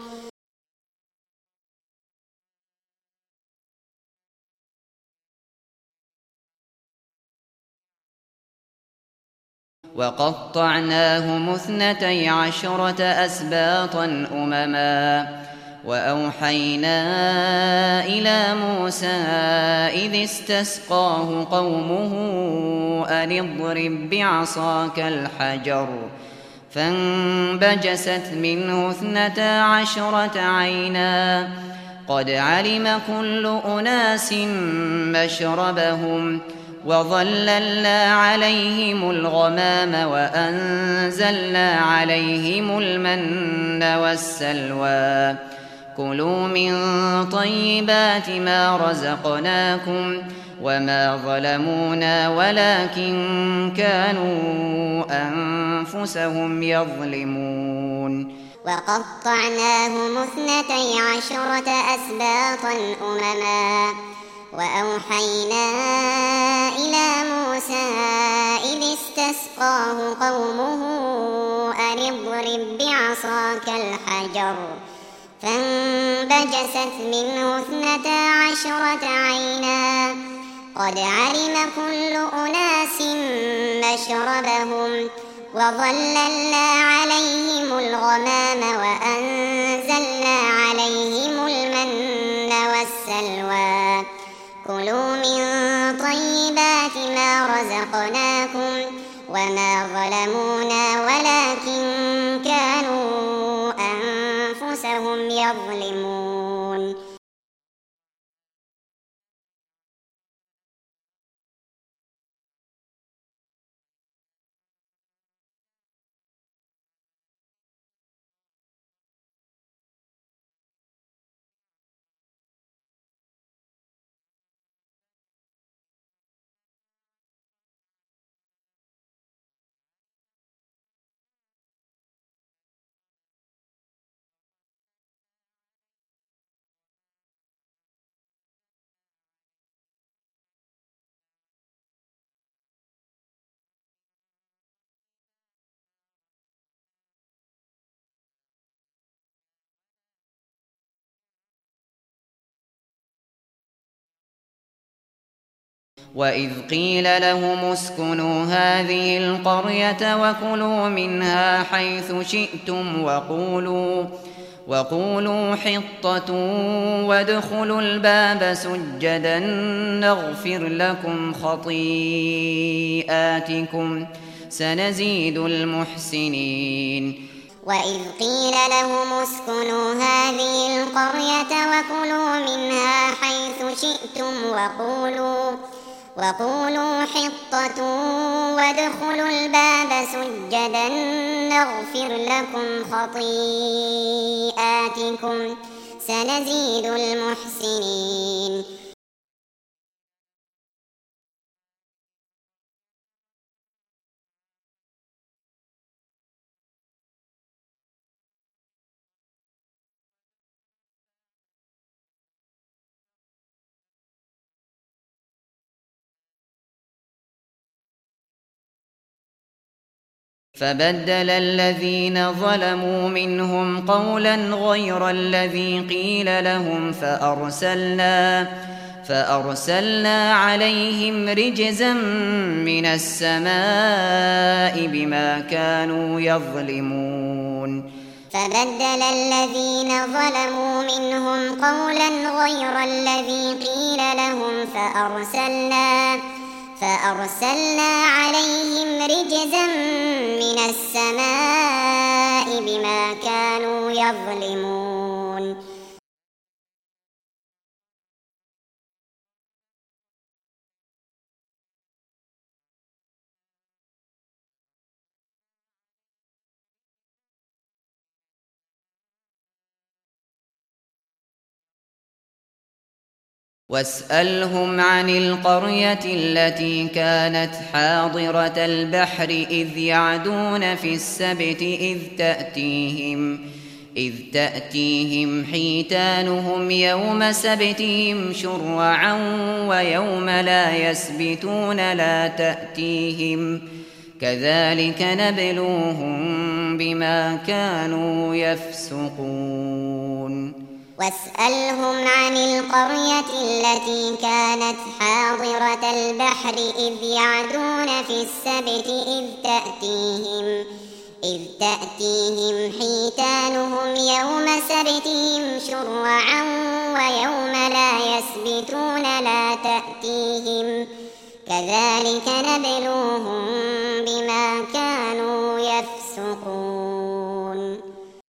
وقطعناهم اثنتي عشرة أسباطا أمما وأوحينا إلى موسى إذ استسقاه قومه أن اضرب بعصاك الحجر فانبجست منه اثنتا عشرة عينا قد علم كل أناس مشربهم وظللنا عليهم الغمام وأنزلنا عليهم المن والسلوى كلوا من طيبات ما رزقناكم وما ظلمونا ولكن كانوا أنفسهم يظلمون وقطعناهم اثنتي عشرة أسباطا أمما وأوحينا إلى موسى إذ استسقاه قومه أن اضرب بعصاك الحجر فانبجست منه اثنتا عشرة عينا قد علم كل أناس مشربهم وظللنا عليهم الغمام وأنزلنا عليهم المن والسلوى كلوا من طيبات ما رزقناكم وما ظلمونا ولكن كانوا أنفسهم يظلمون وإذ قيل لهم اسكنوا هذه القرية وكلوا منها حيث شئتم وقولوا, وقولوا حطة وادخلوا الباب سجدا نغفر لكم خطيئاتكم سنزيد المحسنين. وإذ قيل لهم اسكنوا هذه القرية وكلوا منها حيث شئتم وقولوا وقولوا حطة وادخلوا الباب سجدا نغفر لكم خطيئاتكم سنزيد المحسنين. فبدل الذين ظلموا منهم قولا غير الذي قيل لهم فأرسلنا فأرسلنا عليهم رجزا من السماء بما كانوا يظلمون. فبدل الذين ظلموا منهم قولا غير الذي قيل لهم فأرسلنا فأرسلنا عليهم رجزا من السماء بما كانوا يظلمون. واسألهم عن القرية التي كانت حاضرة البحر إذ يعدون في السبت إذ تأتيهم إذ تأتيهم حيتانهم يوم سبتهم شرعا ويوم لا يسبتون لا تأتيهم كذلك نبلوهم بما كانوا يفسقون. واسألهم عن القرية التي كانت حاضرة البحر إذ يعدون في السبت إذ تأتيهم إذ تأتيهم حيتانهم يوم سبتهم شرعا ويوم لا يسبتون لا تأتيهم كذلك نبلوهم بما كانوا يفسقون.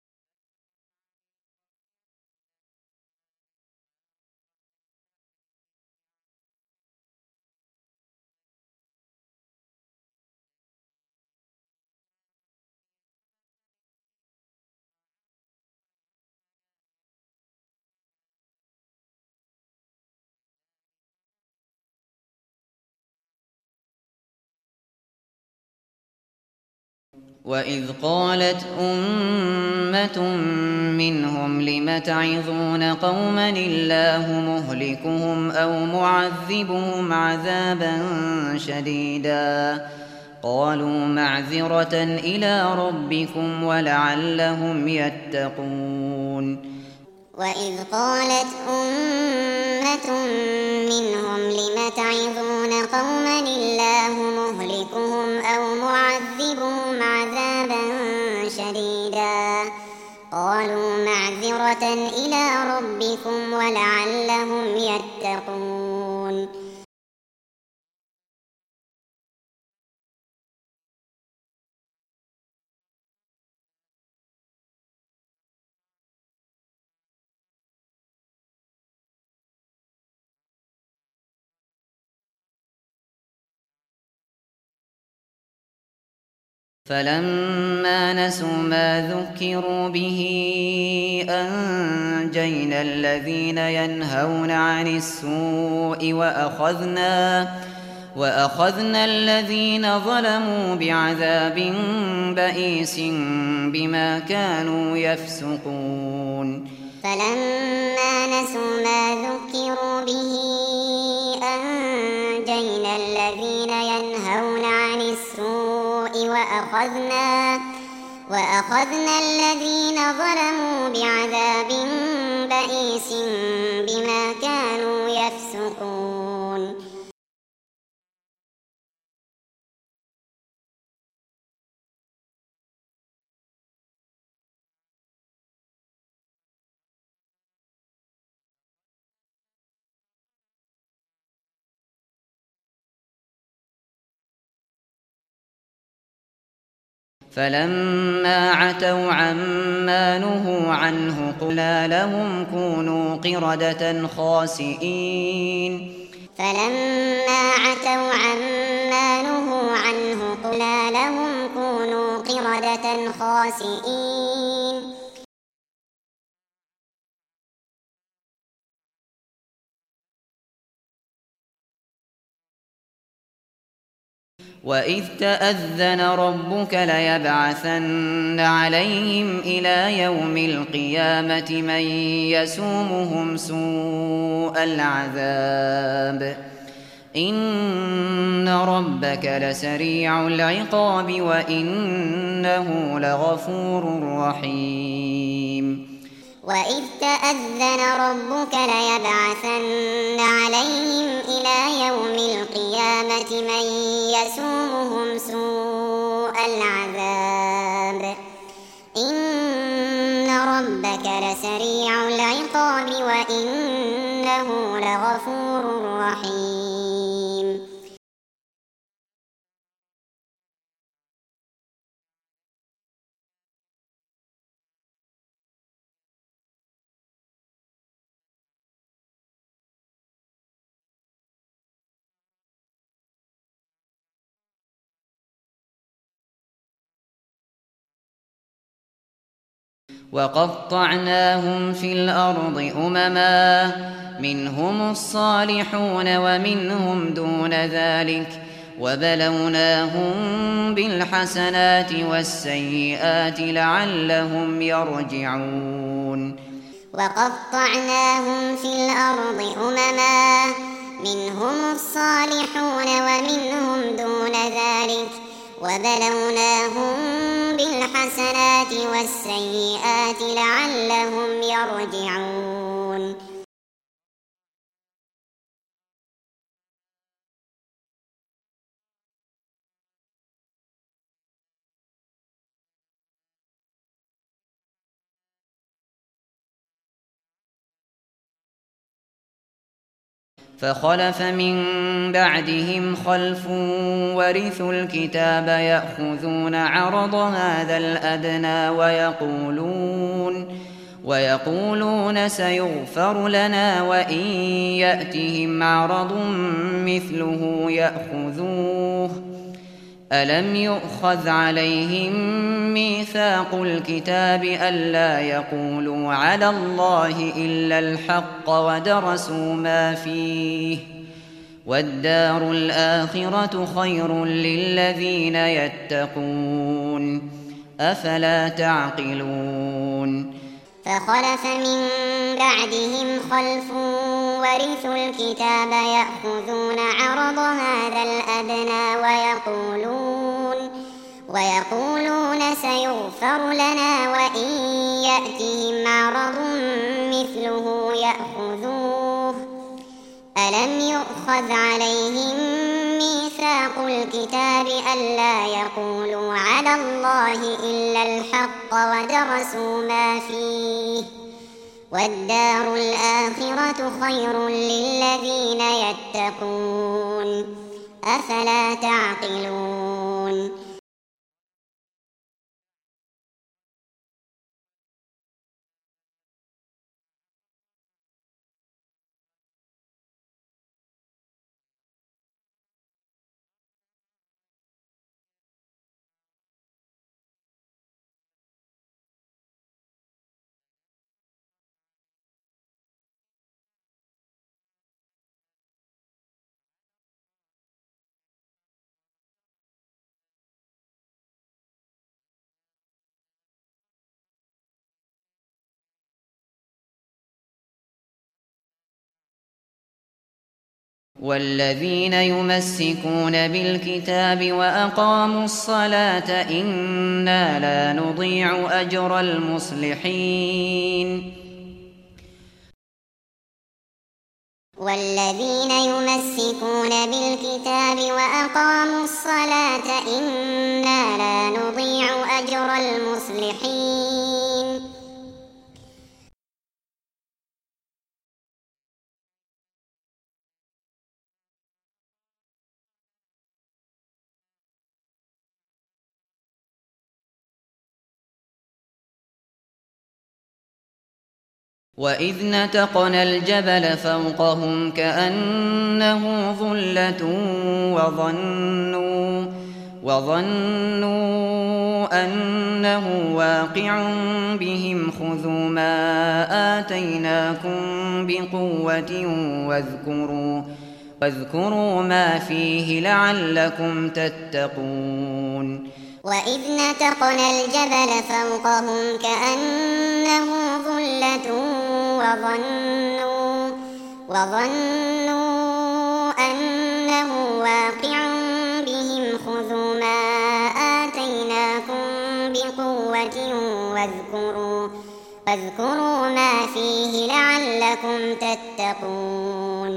وإذ قالت أمة منهم لم تعظون قوما الله مهلكهم أو معذبهم عذابا شديدا قالوا معذرة إلى ربكم ولعلهم يتقون. وإذ قالت أمة منهم لم تعظون قوما الله مهلكهم أو معذبهم عذابا شديدا قالوا معذرة إلى ربكم ولعلهم يتقون. فلما نسوا ما ذكروا به أنجينا الذين ينهون عن السوء وأخذنا وأخذنا الذين ظلموا بعذاب بئيس بما كانوا يفسقون. فلما نسوا ما ذكروا به أنجينا الذين ينهون عن السوء وأخذنا وأخذنا الذين ظلموا بعذاب بئيس بما كانوا يفسقون. فلما عتوا عما نهوا عنه قلنا لهم كونوا قردة خاسئين فلما عتوا عما نهوا عنه قلنا لهم كونوا قردة خاسئين وإذ تأذن ربك ليبعثن عليهم إلى يوم القيامة من يسومهم سوء العذاب إن ربك لسريع العقاب وإنه لغفور رحيم وإذ تأذن ربك ليبعثن عليهم إلى يوم القيامة من يسومهم سوء العذاب إن ربك لسريع العقاب وإنه لغفور رحيم وقطعناهم في الأرض أمما منهم الصالحون ومنهم دون ذلك وبلوناهم بالحسنات والسيئات لعلهم يرجعون وقطعناهم في الأرض أمما منهم الصالحون ومنهم دون ذلك وبلوناهم بالحسنات والسيئات لعلهم يرجعون فخلف من بعدهم خلف ورثوا الكتاب يأخذون عرض هذا الأدنى ويقولون ويقولون سيغفر لنا وإن يأتهم عرض مثله يأخذوه ألم يؤخذ عليهم ميثاق الكتاب ألا يقولوا على الله إلا الحق ودرسوا ما فيه والدار الآخرة خير للذين يتقون أفلا تعقلون فخلف من بعدهم خلف ورثوا الكتاب يأخذون عرض هذا الأدنى ويقولون ويقولون سيغفر لنا وإن يأتهم عرض مثله يأخذوه ألم يؤخذ عليهم ميثاق الكتاب ألا يقولوا على الله إلا الحق ودرسوا ما فيه والدار الآخرة خير للذين يتقون أفلا تعقلون والذين يمسكون بالكتاب وأقاموا الصلاة إنا لا نضيع أجر المصلحين والذين يمسكون بالكتاب وأقاموا الصلاة إنا لا نضيع أجر المصلحين وإذ نتقنا الجبل فوقهم كأنه ظلة وظنوا, وظنوا أنه واقع بهم خذوا ما آتيناكم بقوة واذكروا, واذكروا ما فيه لعلكم تتقون وإذ نتقنا الجبل فوقهم كأنه ظلة وظنوا, وظنوا أنه واقع بهم خذوا ما آتيناكم بقوة واذكروا, واذكروا ما فيه لعلكم تتقون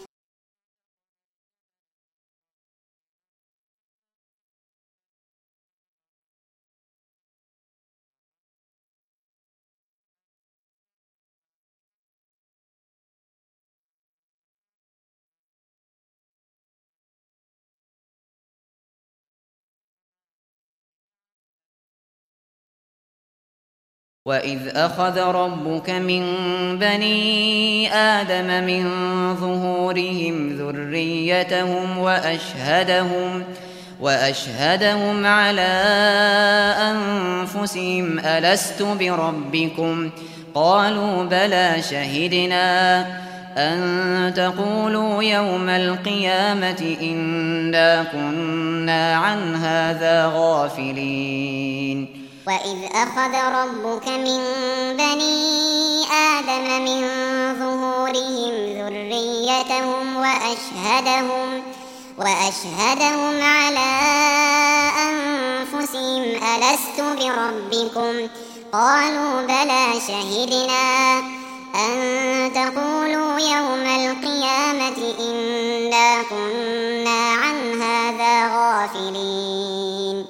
وإذ أخذ ربك من بني آدم من ظهورهم ذريتهم وأشهدهم, وأشهدهم على أنفسهم ألست بربكم قالوا بلى شهدنا أن تقولوا يوم القيامة إنا كنا عن هذا غافلين وإذ أخذ ربك من بني آدم من ظهورهم ذريتهم وأشهدهم, وأشهدهم على أنفسهم ألست بربكم قالوا بلى شهدنا أن تقولوا يوم القيامة إنا كنا عن هذا غافلين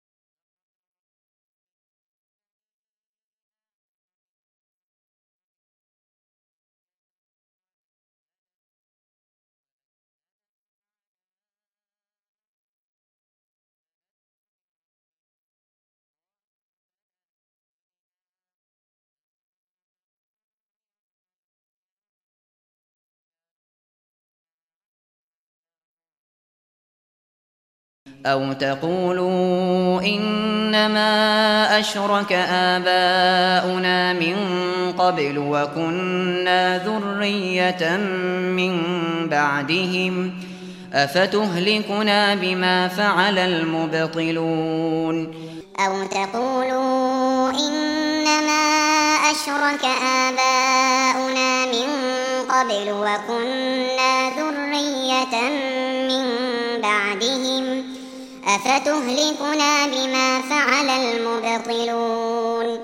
أو تقولوا إنما أشرك آباؤنا من قبل وكنا ذرية من بعدهم أفتهلكنا بما فعل المبطلون أو تقولوا إنما أشرك آباؤنا من قبل وكنا ذرية من بعدهم أفتهلكنا بما فعل المبطلون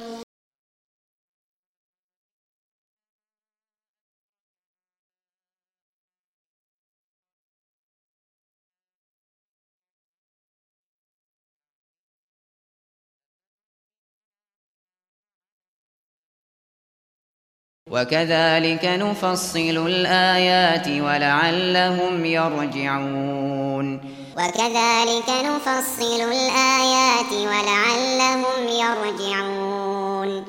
وكذلك نفصل الآيات ولعلهم يرجعون وكذلك نفصل الآيات ولعلهم يرجعون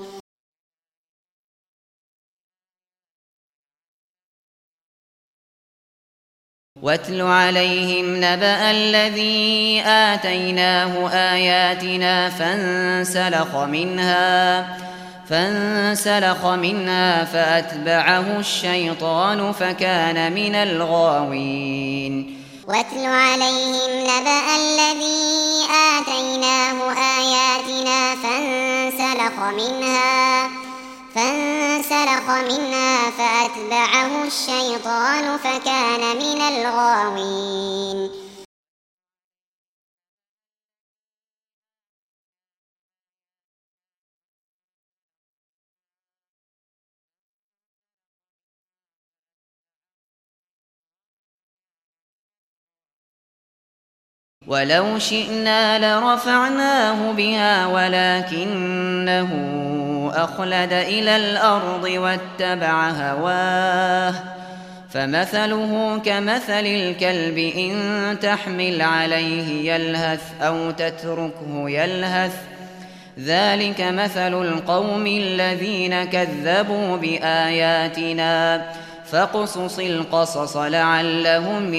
واتل عليهم نبأ الذي آتيناه آياتنا فانسلخ منها فانسلخ منها فأتبعه الشيطان فكان من الغاوين واتل عليهم نبأ الذي آتيناه آياتنا فانسلخ منها فانسلخ منها فأتبعه الشيطان فكان من الغاوين ولو شئنا لرفعناه بها ولكنه أخلد إلى الأرض واتبع هواه فمثله كمثل الكلب إن تحمل عليه يلهث أو تتركه يلهث ذلك مثل القوم الذين كذبوا بآياتنا فاقصص القصص لعلهم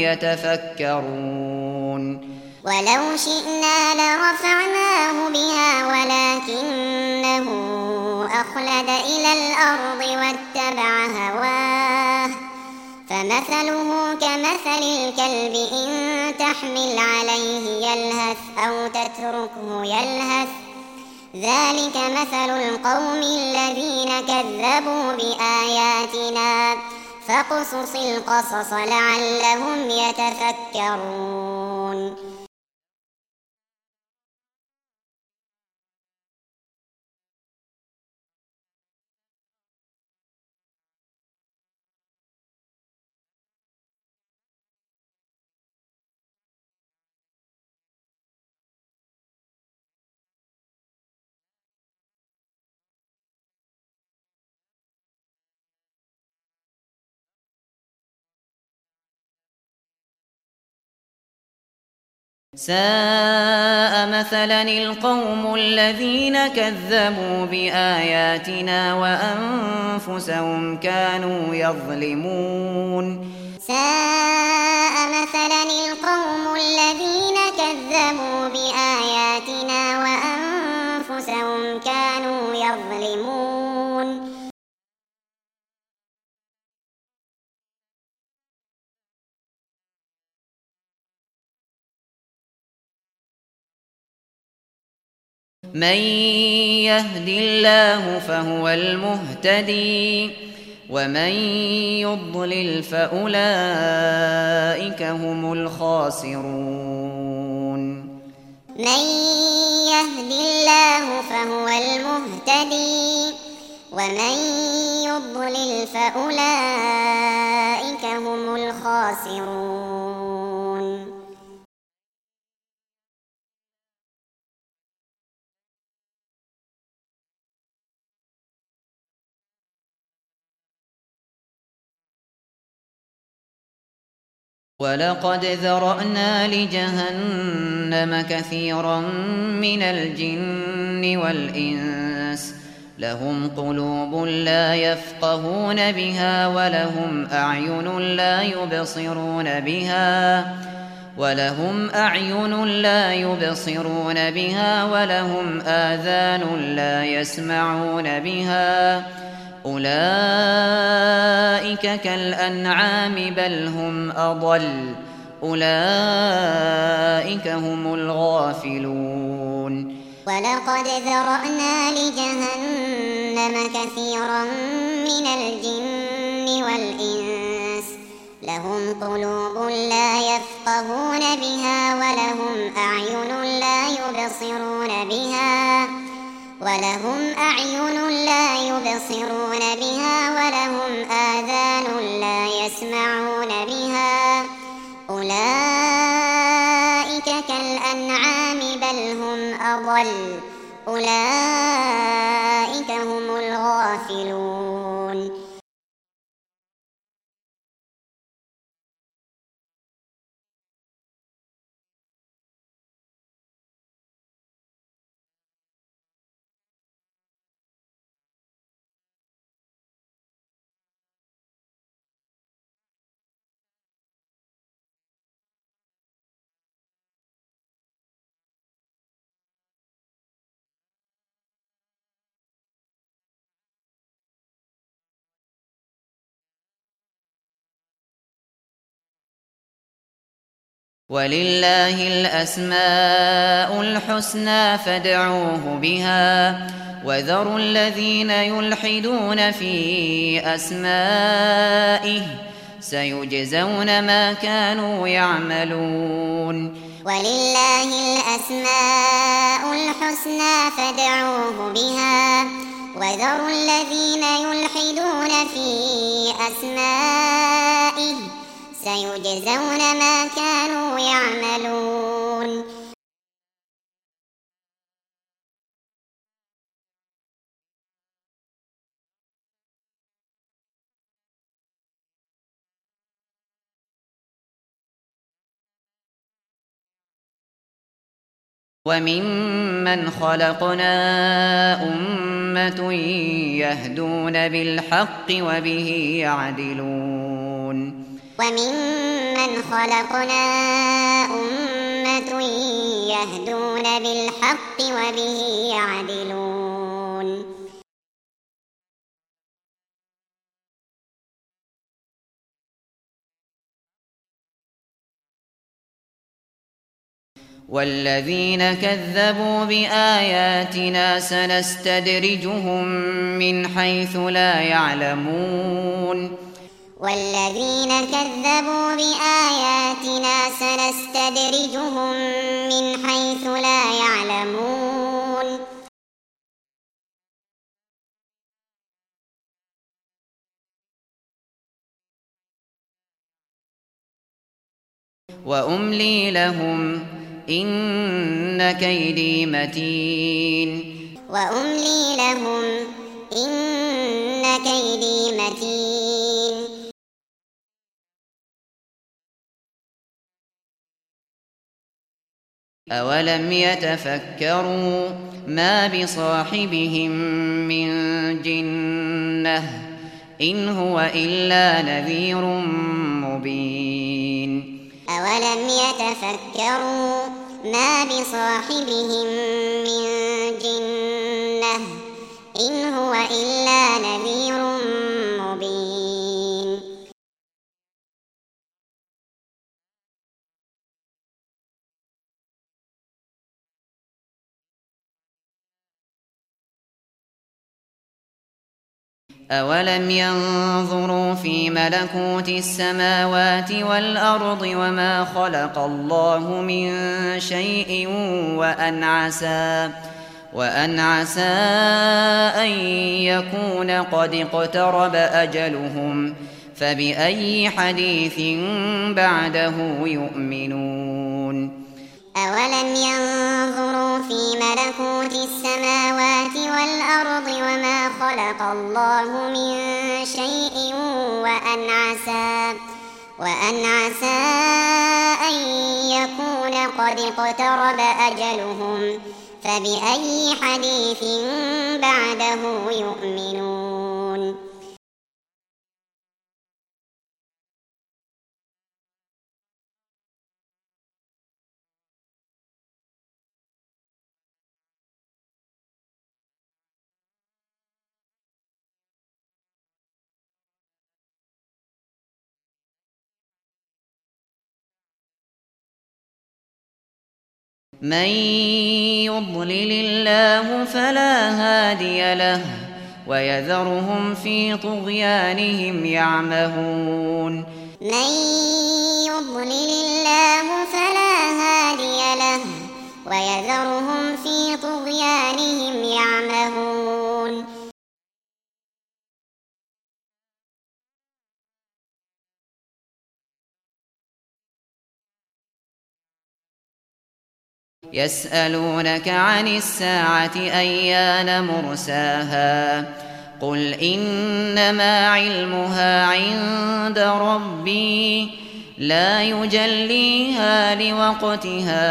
يتفكرون ولو شئنا لرفعناه بها ولكنه أخلد إلى الأرض واتبع هواه فمثله كمثل الكلب إن تحمل عليه يلهث أو تتركه يلهث ذلك مثل القوم الذين كذبوا بآياتنا فاقصص القصص لعلهم يتفكرون ساء مثلا القوم الذين كذبوا بآياتنا وأنفسهم كانوا يظلمون ساء مثلا القوم الذين كذبوا بآياتنا وأنفسهم كانوا يظلمون من يهد الله فهو المهتدي ومن يضلل فأولئك هم الخاسرون من يهد الله فهو المهتدي ومن يضلل فأولئك هم الخاسرون ولقد ذرأنا لجهنم كثيرا من الجن والإنس لهم قلوب لا يفقهون بها ولهم أعين لا يبصرون بها ولهم أعين لا يبصرون بها ولهم آذان لا يسمعون بها أولئك كالأنعام بل هم أضل أولئك هم الغافلون ولقد ذرأنا لجهنم كثيرا من الجن والإنس لهم قلوب لا يفقهون بها ولهم أعين لا يبصرون بها ولهم أعين لا يبصرون بها ولهم آذان لا يسمعون بها أولئك كالأنعام بل هم أضل أولئك هم الغافلون ولله الأسماء الحسنى فادعوه بها وذروا الذين يلحدون في أسمائه سيجزون ما كانوا يعملون ولله الأسماء الحسنى فادعوه بها وذروا الذين يلحدون في أسمائه سيجزون ما كانوا يعملون وممن خلقنا أمة يهدون بالحق وبه يعدلون وممن خلقنا أمة يهدون بالحق وبه يعدلون والذين كذبوا بآياتنا سنستدرجهم من حيث لا يعلمون والذين كذبوا بآياتنا سنستدرجهم من حيث لا يعلمون وأملي لهم إن كيدي متين وأملي لهم إن كيدي متين أولم يتفكروا ما بصاحبهم من جنة إن هو إلا نذير مبين أولم يتفكروا ما بصاحبهم من جنة إن هو إلا نذير مبين أولم ينظروا في ملكوت السماوات والأرض وما خلق الله من شيء وأن عسى وأن عسى أن يكون قد اقترب أجلهم فبأي حديث بعده يؤمنون أولم ينظروا في ملكوت السماوات والأرض وما خلق الله من شيء وأن عسى وأن عسى أن يكون قد اقترب أجلهم فبأي حديث بعده يؤمنون من يضلل الله فلا هادي له ويذرهم في طغيانهم يعمهون من يضلل الله فلا هادي له ويذرهم في طغيانهم يعمهون يسألونك عن الساعة أيان مرساها قل إنما علمها عند ربي لا يجليها لوقتها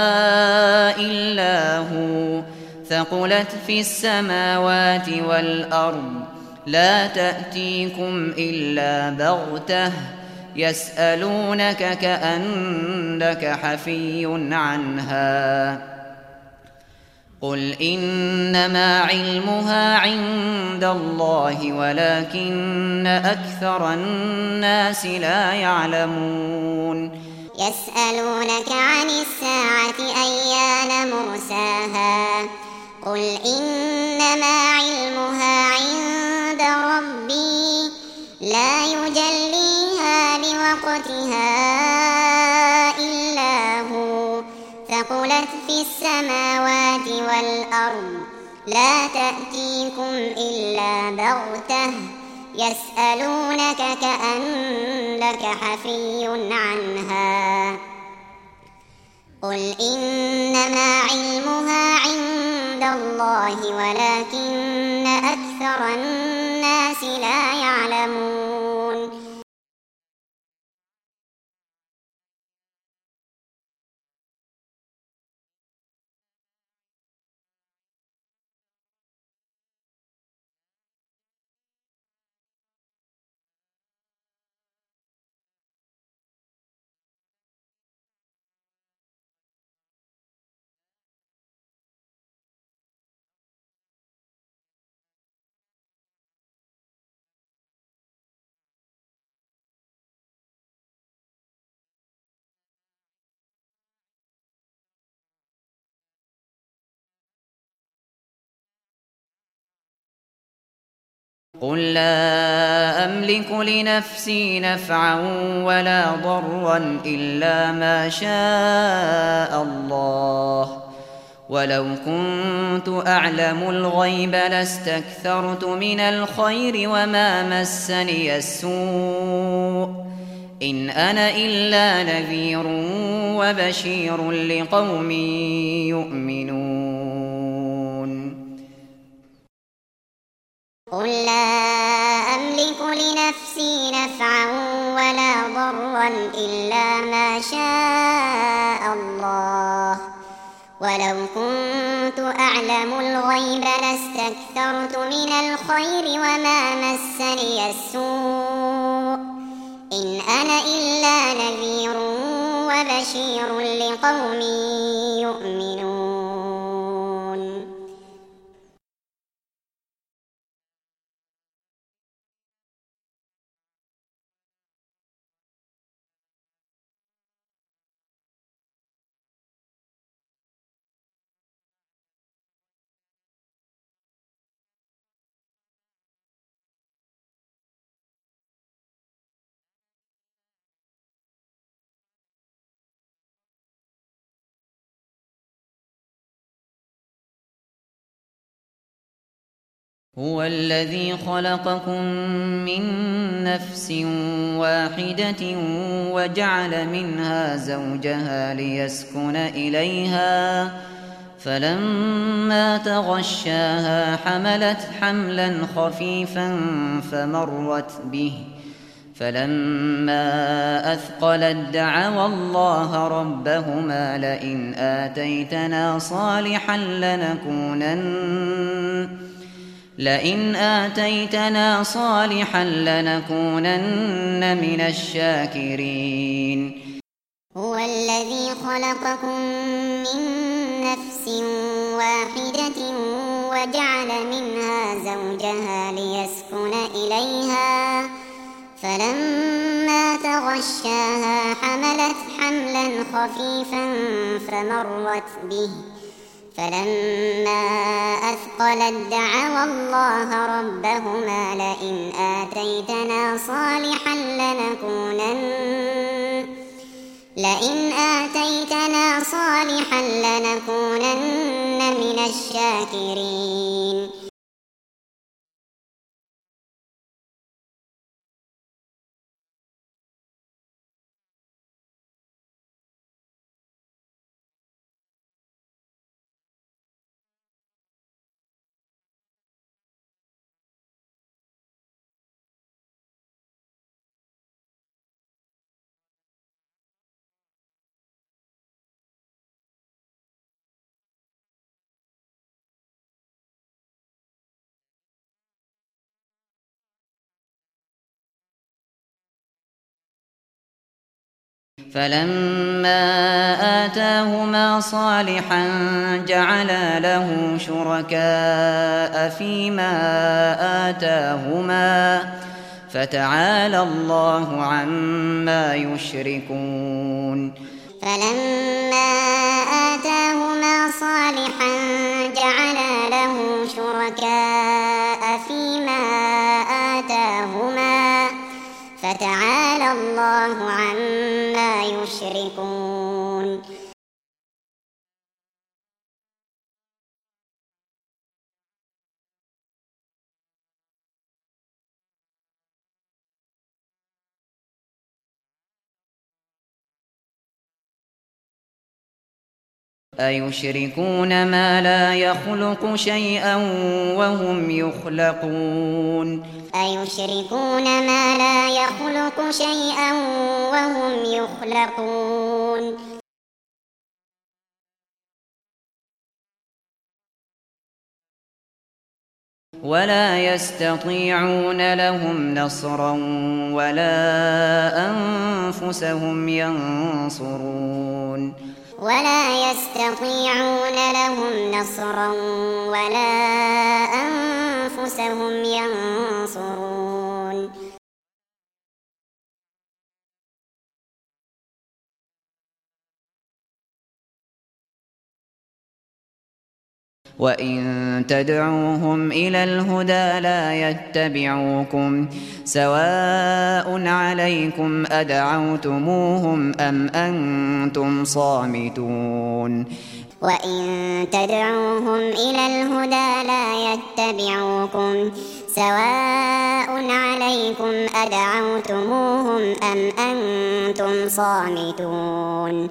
إلا هو ثقلت في السماوات والأرض لا تأتيكم إلا بغتة يسألونك كأنك حفي عنها قل إنما علمها عند الله ولكن أكثر الناس لا يعلمون يسألونك عن الساعة أيان مرساها قل إنما علمها عند ربي لا يجليها لوقتها إلا هو ثقلت في السماوات والأرض لا تأتيكم إلا بغتة يسألونك كأنك حفي عنها قل إنما علمها عند الله ولكن أكثر الناس لا يعلمون قل لا أملك لنفسي نفعا ولا ضرا إلا ما شاء الله، ولو كنت أعلم الغيب لاستكثرت من الخير وما مسني السوء، إن أنا إلا نذير وبشير لقوم يؤمنون. قل لا أملك لنفسي نفعا ولا ضرا إلا ما شاء الله، ولو كنت أعلم الغيب لاستكثرت من الخير وما مسني السوء، إن أنا إلا نذير وبشير لقوم يؤمنون. هو الذي خلقكم من نفس واحدة وجعل منها زوجها ليسكن إليها، فلما تغشاها حملت حملا خفيفا فمرت به، فلما أثقلت دعوا الله ربهما لئن آتيتنا صالحا لنكونن لئن آتيتنا صالحا لنكونن من الشاكرين. هو الذي خلقكم من نفس واحدة وجعل منها زوجها ليسكن إليها، فلما تغشاها حملت حملا خفيفا فمرت به، فلما أثقلت دعوا الله ربهما لئن آتيتنا صالحا لنكونن لئن آتيتنا صالحا لنكونن من الشاكرين. فلما آتاهما صالحا جعلا له شركاء فيما آتاهما، فتعالى الله عما يشركون. فلما آتاهما صالحا جعلا له شركاء فيما آتاهما، فتعالى الله عما يشركون. أيشركون ما لا يخلق شيئا وهم يخلقون أيشركون ما لا يخلق شيئا وهم يخلقون. ولا يستطيعون لهم نصرا ولا أنفسهم ينصرون. ولا يستطيعون لهم نصرا ولا أنفسهم ينصرون. وإن تدعوهم إلى الهدى لا يتبعوكم سواء عليكم أدعوتموهم أم أنتم صامتون وإن تدعوهم إلى الهدى لا يتبعوكم سواء عليكم أدعوتموهم أم أنتم صامتون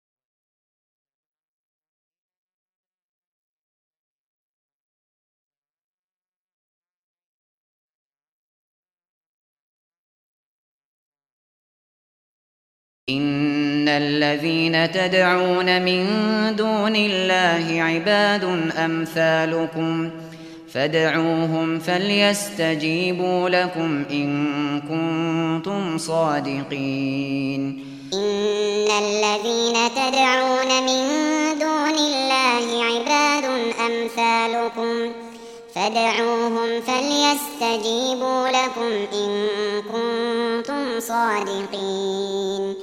إن الذين تدعون من دون الله عباد أمثالكم فادعوهم فليستجيبوا لكم إن كنتم صادقين إن الذين تدعون من دون الله عباد أمثالكم فادعوهم فليستجيبوا لكم إن كنتم صادقين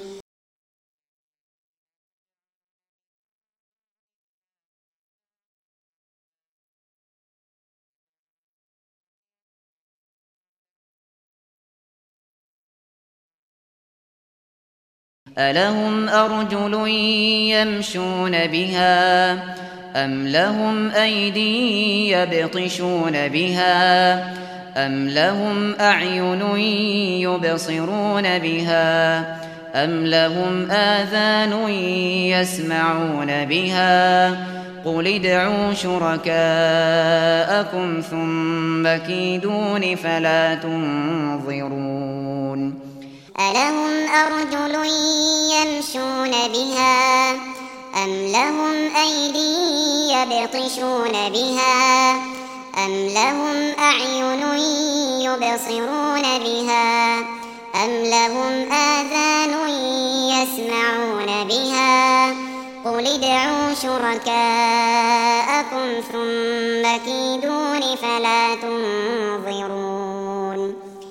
ألهم أرجل يمشون بها أم لهم أيدي يبطشون بها أم لهم أعين يبصرون بها أم لهم آذان يسمعون بها قل ادعوا شركاءكم ثم كيدون فلا تنظرون ألهم أرجل يمشون بها أم لهم أيدي يبطشون بها أم لهم أعين يبصرون بها أم لهم آذان يسمعون بها قل ادعوا شركاءكم ثم كيدون فلا تنظرون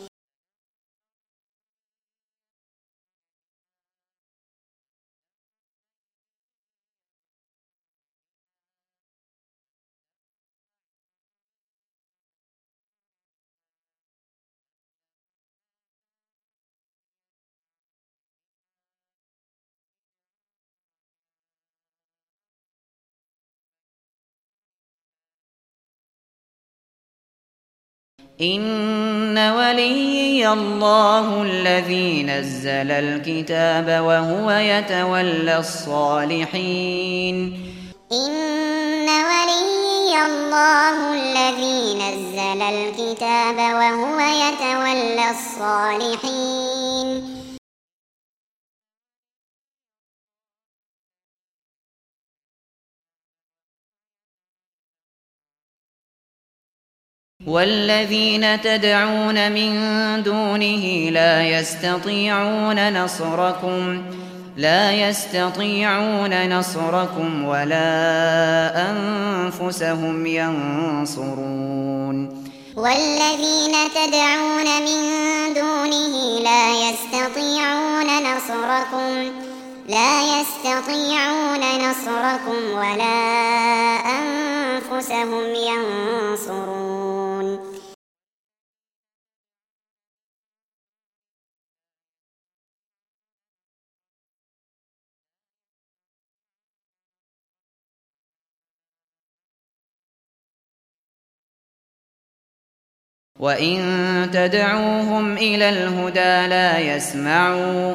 إن وليي الله الذي نزل الكتاب وهو يتولى الصالحين إن وليي الله الذي نزل الكتاب وهو يتولى الصالحين والذين تدعون من دونه لا يستطيعون نصركم لا يستطيعون نصركم ولا أنفسهم ينصرون والذين تدعون من دونه لا يستطيعون نصركم لا يستطيعون نصركم ولا أنفسهم ينصرون وإن تدعوهم إلى الهدى لا يسمعوا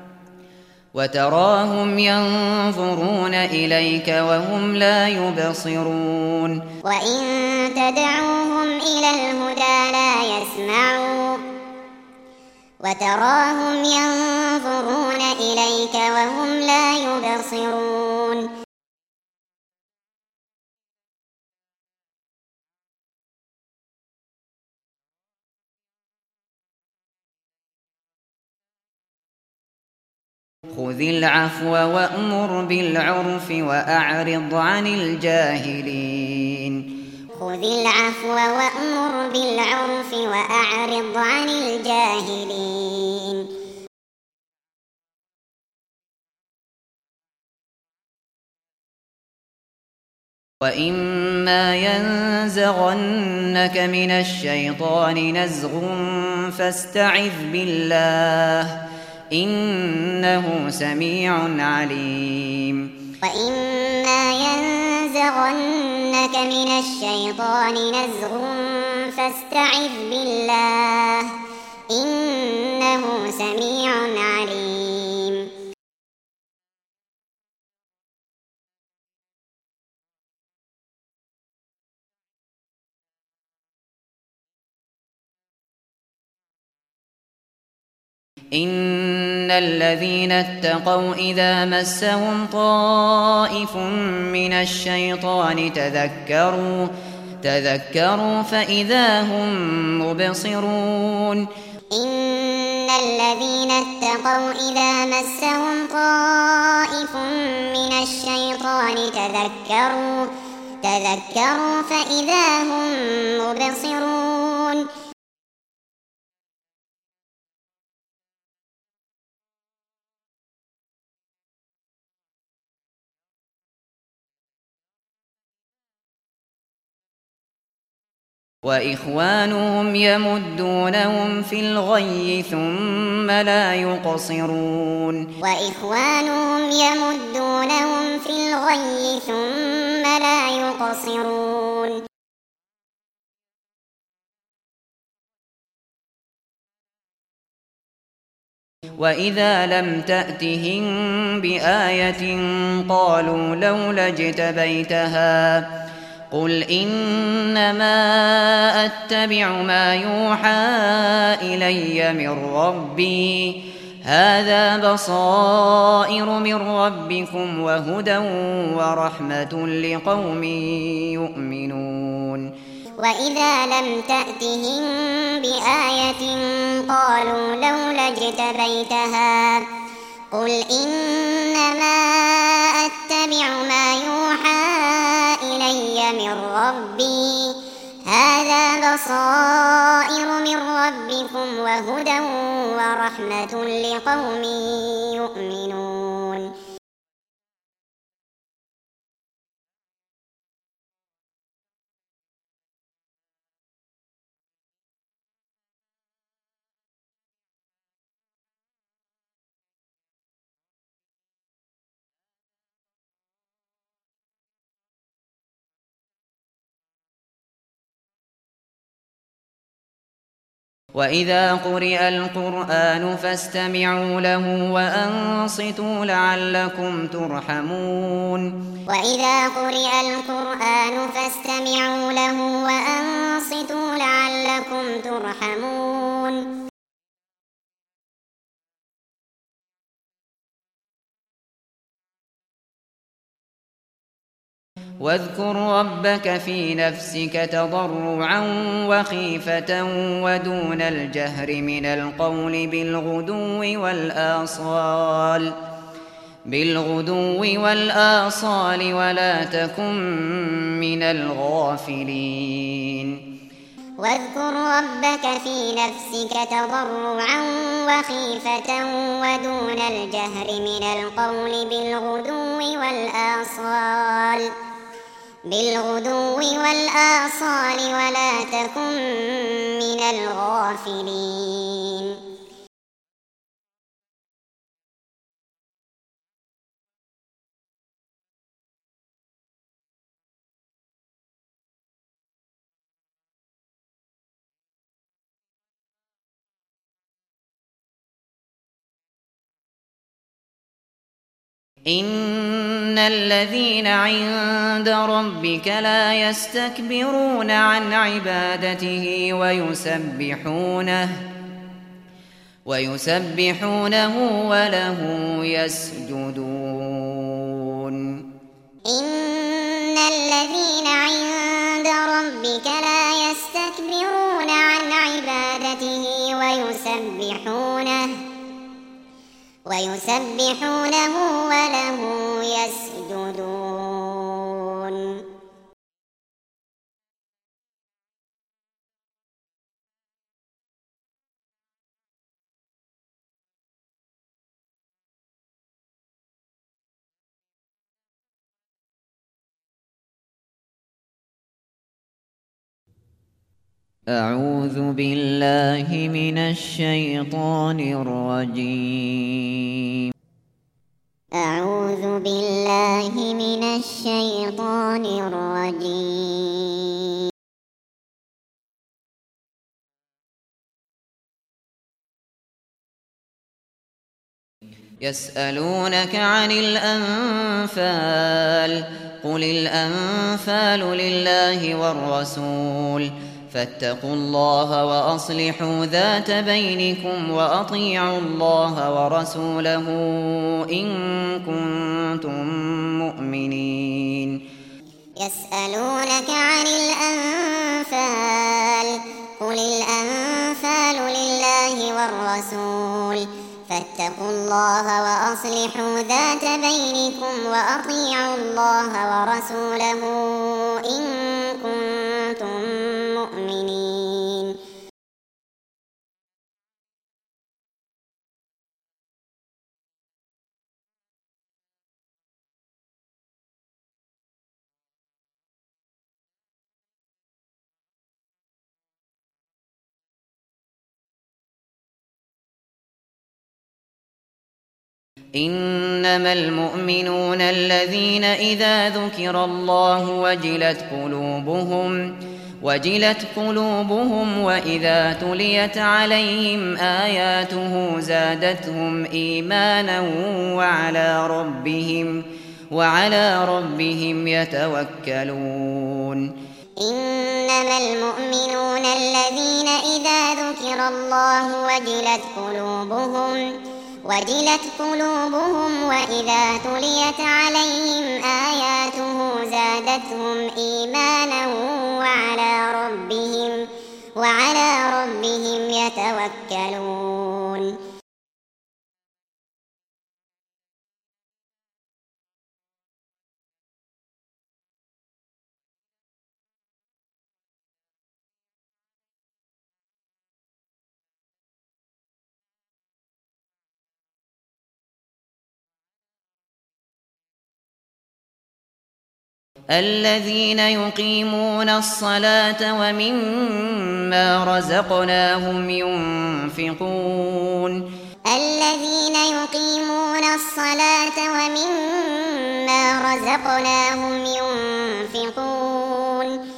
وتراهم ينظرون إليك وهم لا يبصرون وإن تدعوهم إلى الهدى لا يسمعوا وتراهم ينظرون إليك وهم لا يبصرون خذ العفو وأمر بالعرف وأعرض عن الجاهلين خذ العفو وأمر بالعرف وأعرض عن الجاهلين وإما ينزغنك من الشيطان نزغ فاستعذ بالله إنه سميع عليم. وإما ينزغنك من الشيطان نزغ فاستعذ بالله إنه سميع عليم. إن الذين اتقوا إذا مسهم طائف من الشيطان تذكروا تذكروا فإذا هم مبصرون. إن الذين اتقوا إذا مسهم طائف من الشيطان تذكروا تذكروا فإذا هم مبصرون. وإخوانهم يمدونهم في الغي ثم لا يقصرون. وإخوانهم يمدونهم في الغي ثم لا يقصرون. وإذا لم تأتهم بآية قالوا لولا اجتبيتها قل إنما أتبع ما يوحى إلي من ربي هذا بصائر من ربكم وهدى ورحمة لقوم يؤمنون. وإذا لم تأتهم بآية قالوا لولا اجتبيتها قل إنما أتبع ما يوحى إلي من ربي هذا بصائر من ربكم وهدى ورحمة لقوم يؤمنون. وإذا قرئ القرآن فاستمعوا له وأنصتوا لعلكم ترحمون. وإذا قرئ القرآن فاستمعوا له وأنصتوا لعلكم ترحمون. واذكر ربك في نفسك تضرعا وخيفة ودون الجهر من القول بالغدو والآصال بالغدو والآصال ولا تكن من الغافلين. واذكر ربك في نفسك تضرعا وخيفة ودون الجهر من القول بالغدو والآصال بالغدو والآصال ولا تكن من الغافلين. إن الذين عند ربك لا يستكبرون عن عبادته ويسبحونه ويسبحونه وله يسجدون. إن الذين عند ربك لا يستكبرون عن عبادته ويسبحونه ويسبحونه وله يسجدون. أعوذ بالله من الشيطان الرجيم. أعوذ بالله من الشيطان الرجيم. يسألونك عن الأنفال قل الأنفال لله والرسول فاتقوا الله وأصلحوا ذات بينكم وأطيعوا الله ورسوله إن كنتم مؤمنين. يسألونك عن الأنفال قل الأنفال لله والرسول فاتقوا الله وأصلحوا ذات بينكم وأطيعوا الله ورسوله إن كنتم مؤمنين. إنما المؤمنون الذين إذا ذكر الله وجلت قلوبهم وجلت قلوبهم وإذا تليت عليهم آياته زادتهم إيمانا وعلى ربهم وعلى ربهم يتوكلون. إنما المؤمنون الذين إذا ذكر الله وجلت قلوبهم وجلت قلوبهم وإذا تليت عليهم آياته زادتهم إيمانا وعلى ربهم وعلى ربهم يتوكلون. الذين يقيمون الصلاة ومما رزقناهم ينفقون. الذين يقيمون الصلاة ومما رزقناهم ينفقون.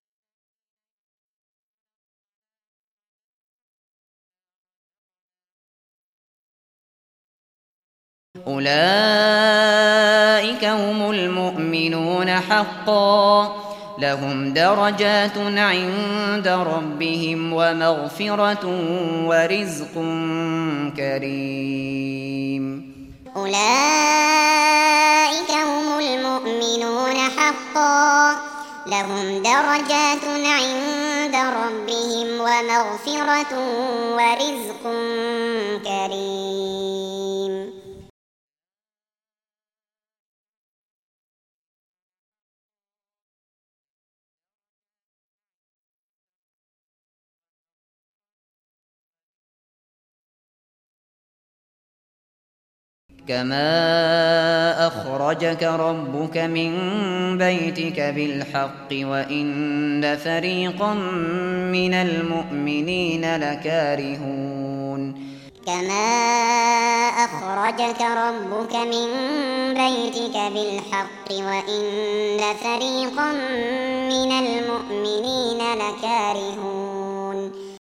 أولئك هم المؤمنون حقا لهم درجات عند ربهم ومغفرة ورزق كريم. أولئك هم المؤمنون حقا لهم درجات عند ربهم ومغفرة ورزق كريم. كما أخرجك ربك من بيتك بالحق وإن فريقا من المؤمنين لكارهون. كما أخرجك ربك من بيتك بالحق وإن فريقا من المؤمنين لكارهون.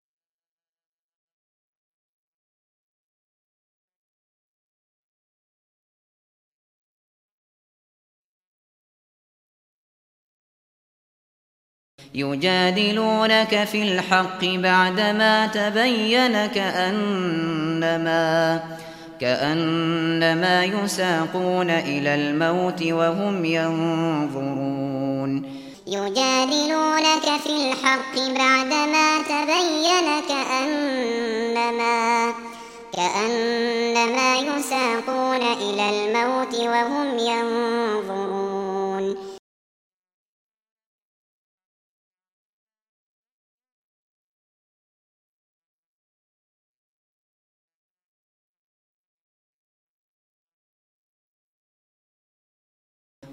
يجادلونك في الحق بعدما تبين كأنما كأنما يساقون إلى الموت وهم ينظرون. يجادلونك في الحق بعدما تبين كأنما كأنما يساقون إلى الموت وهم ينظرون.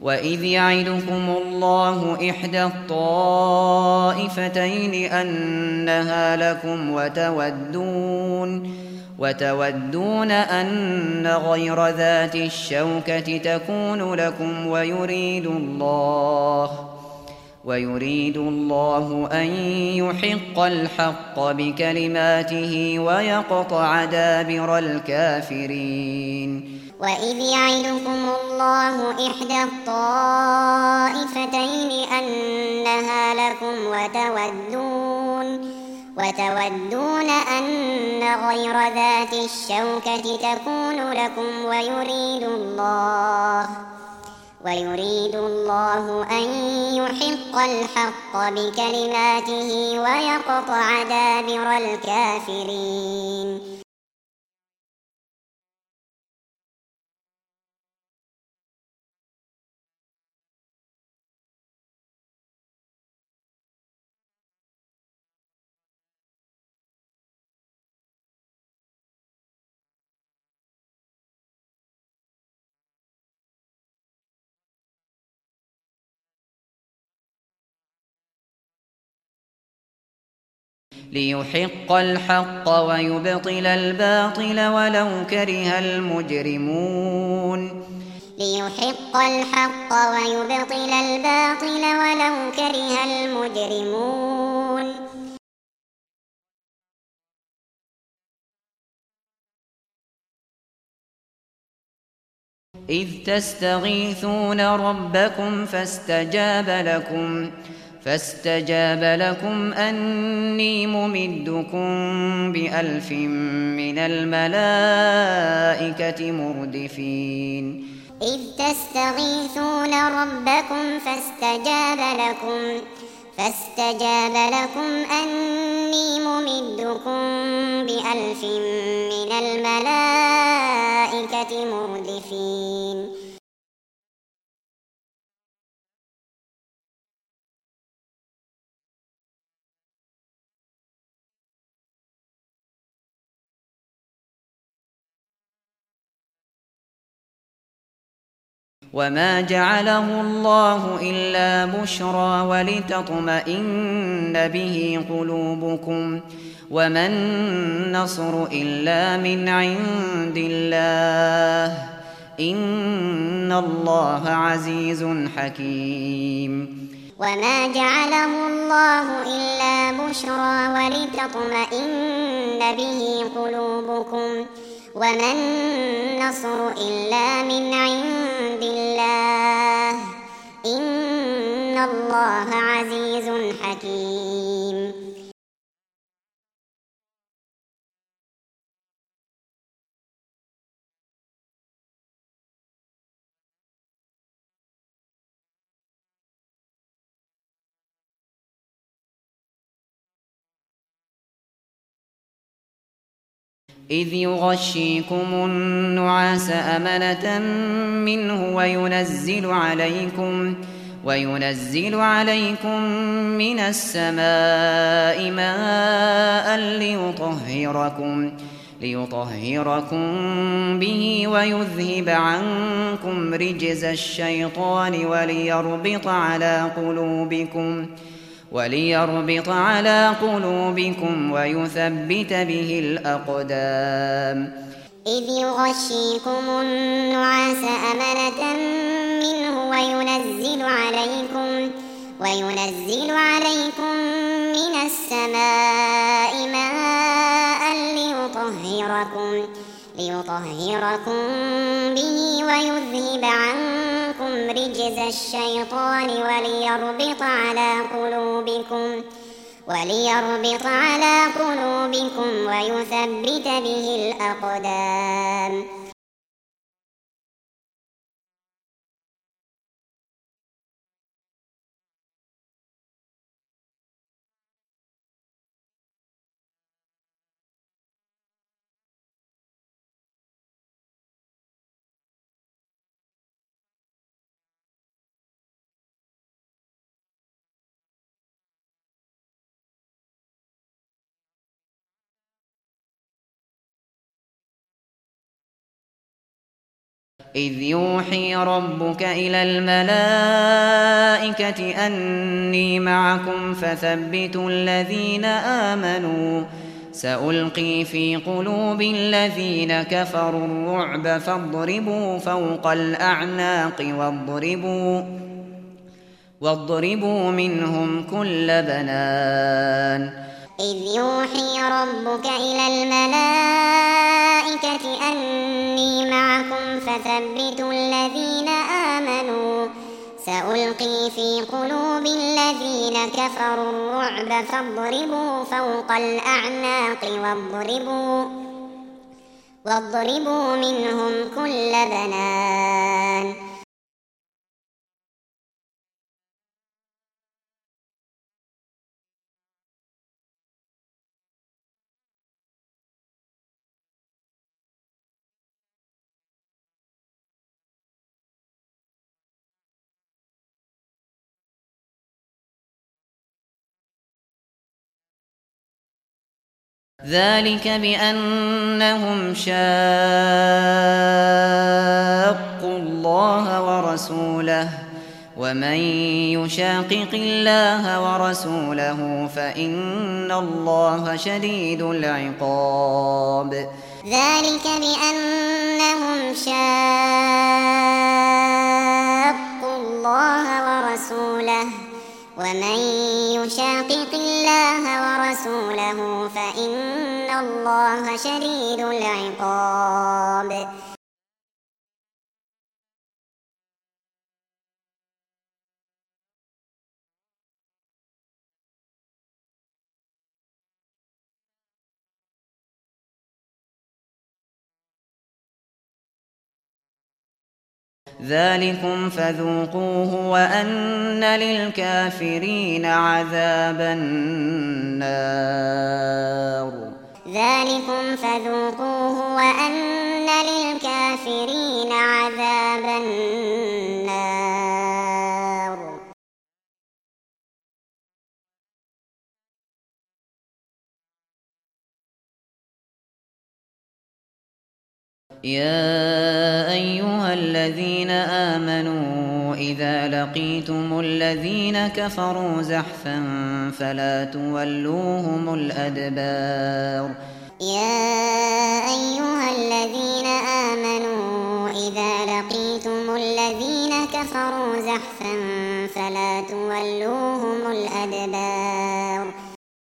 وإذ يعدكم الله إحدى الطائفتين أنها لكم وتودون وتودون أن غير ذات الشوكة تكون لكم ويريد الله ويريد الله أن يحق الحق بكلماته ويقطع دابر الكافرين. وإذ يعدكم الله إحدى الطائفتين أنها لكم وتودون وتودون أن غير ذات الشوكة تكون لكم ويريد الله ويريد الله أن يحق الحق بكلماته ويقطع دابر الكافرين. ليحق الحق ويبطل الباطل ولو كره المجرمون. ليحق الحق ويبطل الباطل ولو كره المجرمون. إذ تستغيثون ربكم فاستجاب لكم فاستجاب لكم أني ممدكم بألف من الملائكة مردفين. إذ تستغيثون ربكم فاستجاب لكم فاستجاب لكم أني ممدكم بألف من الملائكة مردفين. وما جعله الله إلا بشرى ولتطمئن به قلوبكم وما النصر إلا من عند الله إن الله عزيز حكيم. وما جعله الله إلا بشرى ولتطمئن به قلوبكم وما النصر إلا من عند الله إن الله عزيز حكيم. إذ يغشيكم النعاس أمنة منه وينزل عليكم وينزل عليكم من السماء ماء ليطهركم ليطهركم به ويذهب عنكم رجز الشيطان وليربط على قلوبكم وليربط على قلوبكم ويثبت به الأقدام. إذ يغشيكم النعاس أمنة منه وينزل عليكم وينزل عليكم من السماء ماء ليطهركم ليطهركم به ويذهب عنكم رجز الشيطان وليربط على قلوبكم وليربط على قلوبكم ويثبت به الأقدام. إذ يوحي ربك إلى الملائكة أني معكم فثبتوا الذين آمنوا سألقي في قلوب الذين كفروا الرعب فاضربوا فوق الأعناق واضربوا واضربوا منهم كل بنان إذ يوحي ربك إلى الملائكة أني معكم فثبتوا الذين آمنوا سألقي في قلوب الذين كفروا الرعب فاضربوا فوق الأعناق واضربوا واضربوا منهم كل بنان ذلك بأنهم شاقوا الله ورسوله ومن يشاقق الله ورسوله فإن الله شديد العقاب ذلك بأنهم شاقوا الله ورسوله ومن يشاقق الله ورسوله فإن الله شديد العقاب ذلكم فذوقوه وأن للكافرين عذاب النار ذلكم فذوقوه وأن للكافرين عذاب النار يا أيها الذين آمنوا إذا لقيتم الذين كفروا زحفا فلا تولوهم الأدبار يا أيها الذين آمنوا إذا لقيتم الذين كفروا زحفا فلا تولوهم الأدبار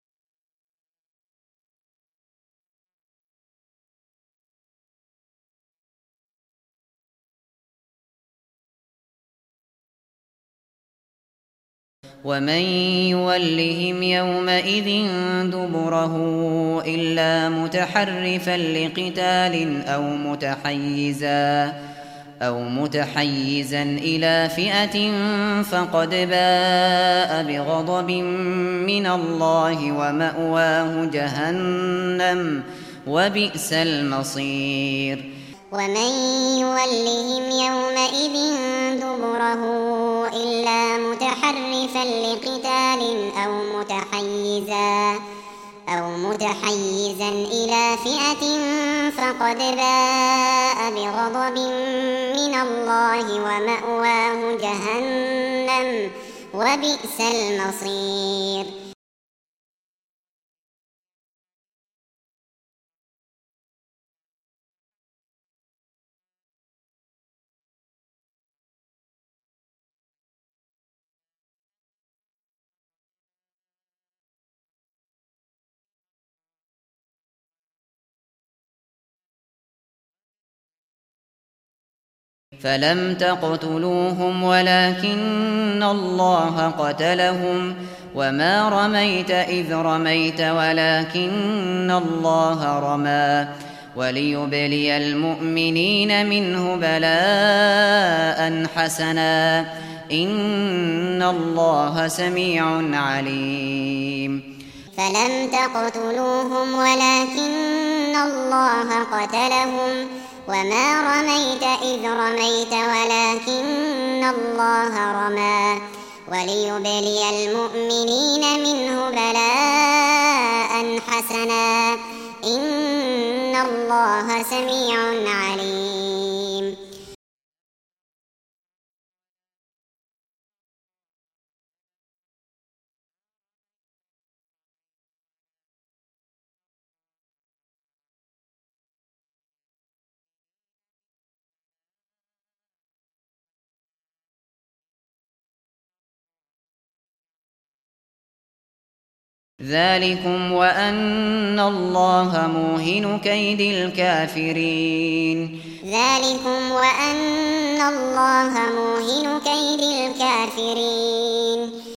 ومن يولهم يومئذ دبره إلا متحرفا لقتال أو متحيزا أو متحيزا إلى فئة فقد باء بغضب من الله ومأواه جهنم وبئس المصير ومن يولهم يومئذ دبره إلا متحرفا لقتال أو متحيزا أو متحيزا إلى فئة فقد باء بغضب من الله ومأواه جهنم وبئس المصير فلم تقتلوهم ولكن الله قتلهم وما رميت إذ رميت ولكن الله رمى وليبلي المؤمنين منه بلاء حسنا إن الله سميع عليم فلم تقتلوهم ولكن الله قتلهم وما رميت إذ رميت ولكن الله رمى وليبلي المؤمنين منه بلاء حسنا إن الله سميع عليم ذلكم وأن الله موهن كيد الكافرين ذلكم وأن الله موهن كيد الكافرين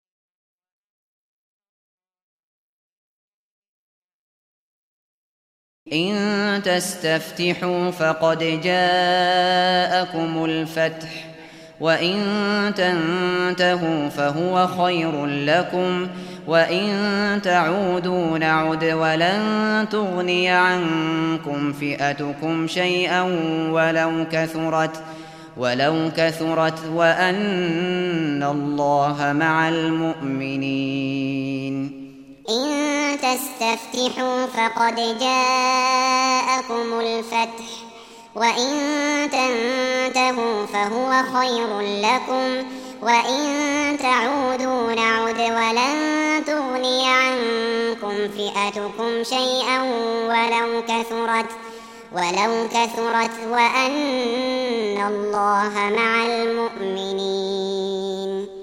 إن تستفتحوا فقد جاءكم الفتح وإن تنتهوا فهو خير لكم وإن تعودوا نعد ولن تغني عنكم فئتكم شيئا ولو كثرت ولو كثرت وأن الله مع المؤمنين إن تستفتحوا فقد جاءكم الفتح وإن تنتهوا فهو خير لكم وإن تعودوا نعد ولن تغني عنكم فئتكم شيئا ولو كثرت ولو كثرت وأن الله مع المؤمنين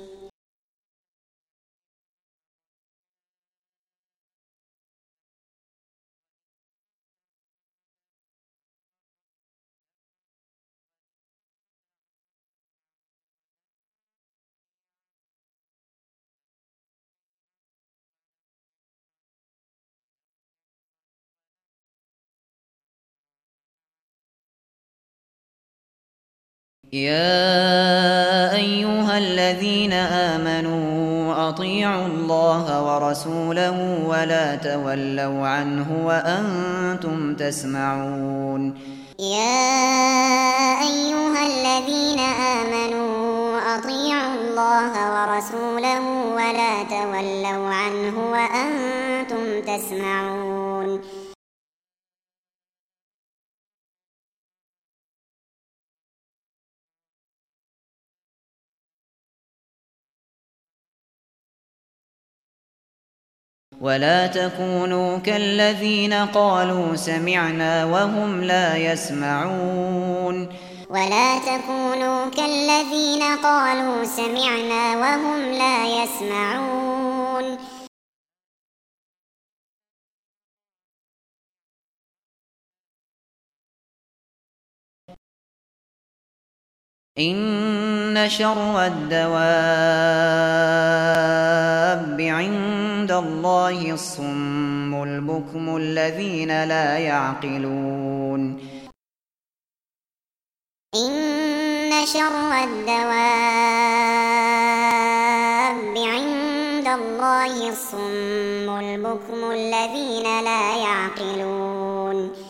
يا أيها الذين آمنوا أطيعوا الله ورسوله ولا تولوا عنه وأنتم تسمعون يا أيها الذين آمنوا أطيعوا الله ورسوله ولا تولوا عنه وأنتم تسمعون ولا تكونوا كالذين قالوا سمعنا وهم لا يسمعون ولا تكونوا كالذين قالوا سمعنا وهم لا يسمعون إن شر الدواب عند الله الصم البكم الذين لا يعقلون إن شر الدواب عند الله الصم البكم الذين لا يعقلون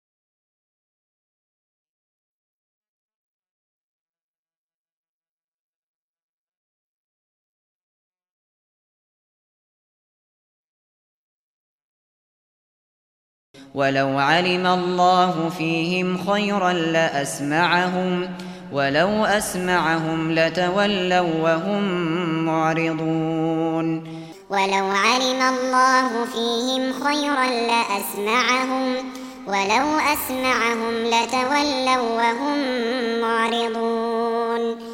ولو علم الله فيهم خيرا لأسمعهم ولو أسمعهم لتولوا وهم معرضون ولو علم الله فيهم خيرا لأسمعهم ولو أسمعهم لتولوا وهم معرضون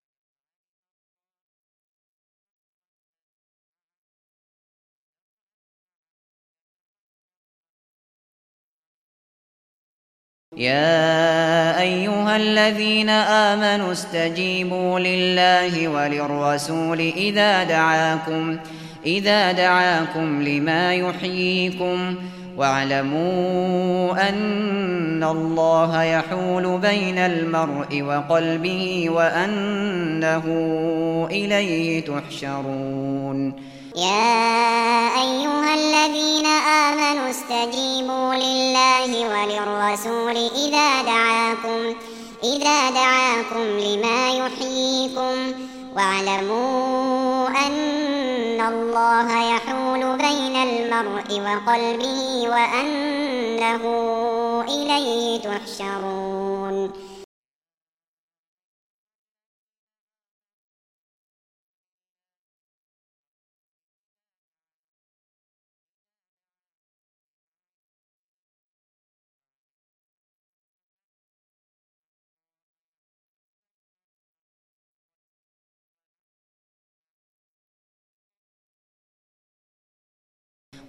يا أيها الذين آمنوا استجيبوا لله وللرسول إذا دعاكم إذا دعاكم لما يحييكم واعلموا أن الله يحول بين المرء وقلبه وأنه إليه تحشرون يا أيها الذين آمنوا استجيبوا لله وللرسول إذا دعاكم إذا دعاكم لما يحييكم واعلموا أن الله يحول بين المرء وقلبه وأنه إليه تحشرون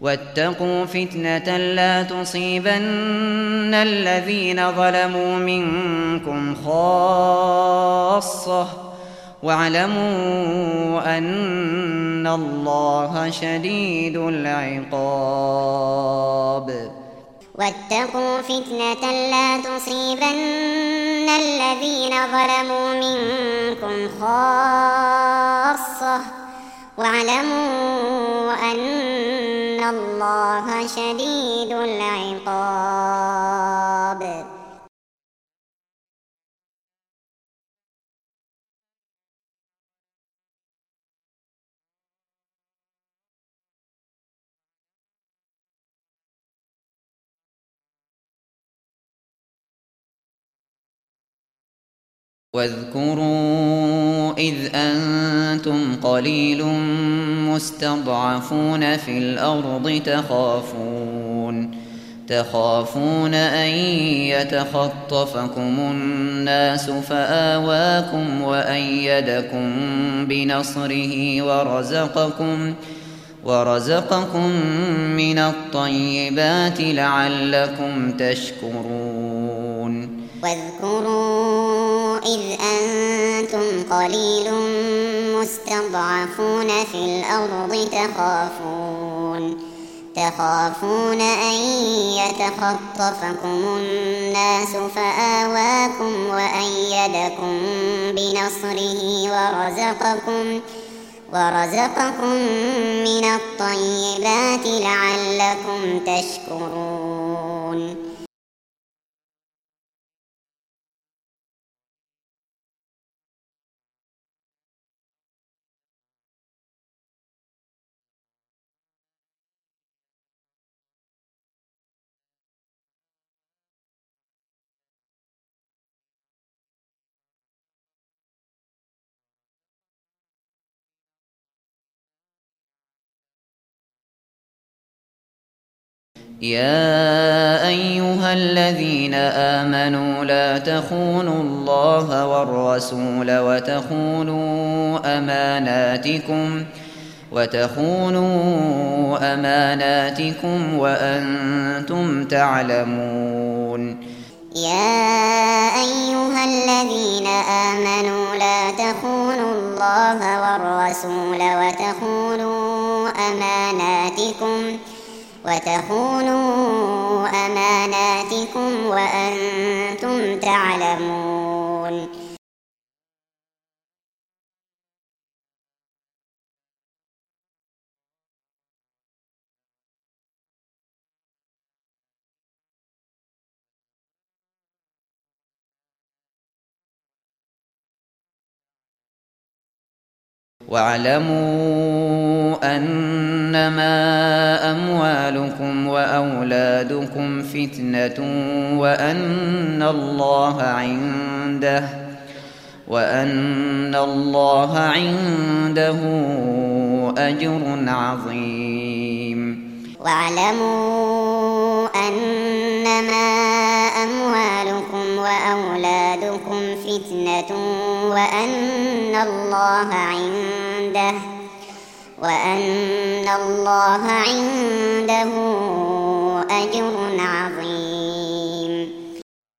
واتقوا فتنة لا تصيبن الذين ظلموا منكم خاصة واعلموا أن الله شديد العقاب. واتقوا فتنة لا تصيبن الذين ظلموا منكم خاصة واعلموا أن الله شديد العقاب. واذكروا إذ أنتم قليل مستضعفون في الأرض تخافون تخافون أن يتخطفكم الناس فآواكم وأيدكم بنصره ورزقكم ورزقكم من الطيبات لعلكم تشكرون. واذكروا إذ أنتم قليل مستضعفون في الأرض تخافون تخافون أن يتخطفكم الناس فآواكم وأيدكم بنصره ورزقكم ورزقكم من الطيبات لعلكم تشكرون. يا أيها الذين آمنوا لا تخونوا الله والرسول وتخونوا أماناتكم وتخونوا أماناتكم وأنتم تعلمون. يا أيها الذين آمنوا لا تخونوا الله والرسول وتخونوا أماناتكم وتخونوا أماناتكم وأنتم تعلمون. واعلموا أنما أموالكم وأولادكم فتنة وأن الله عنده وأن الله عنده أجر عظيم. واعلموا أنما أموالكم وأولادكم فتنة وأن الله عنده وأن الله عنده أجر عظيم.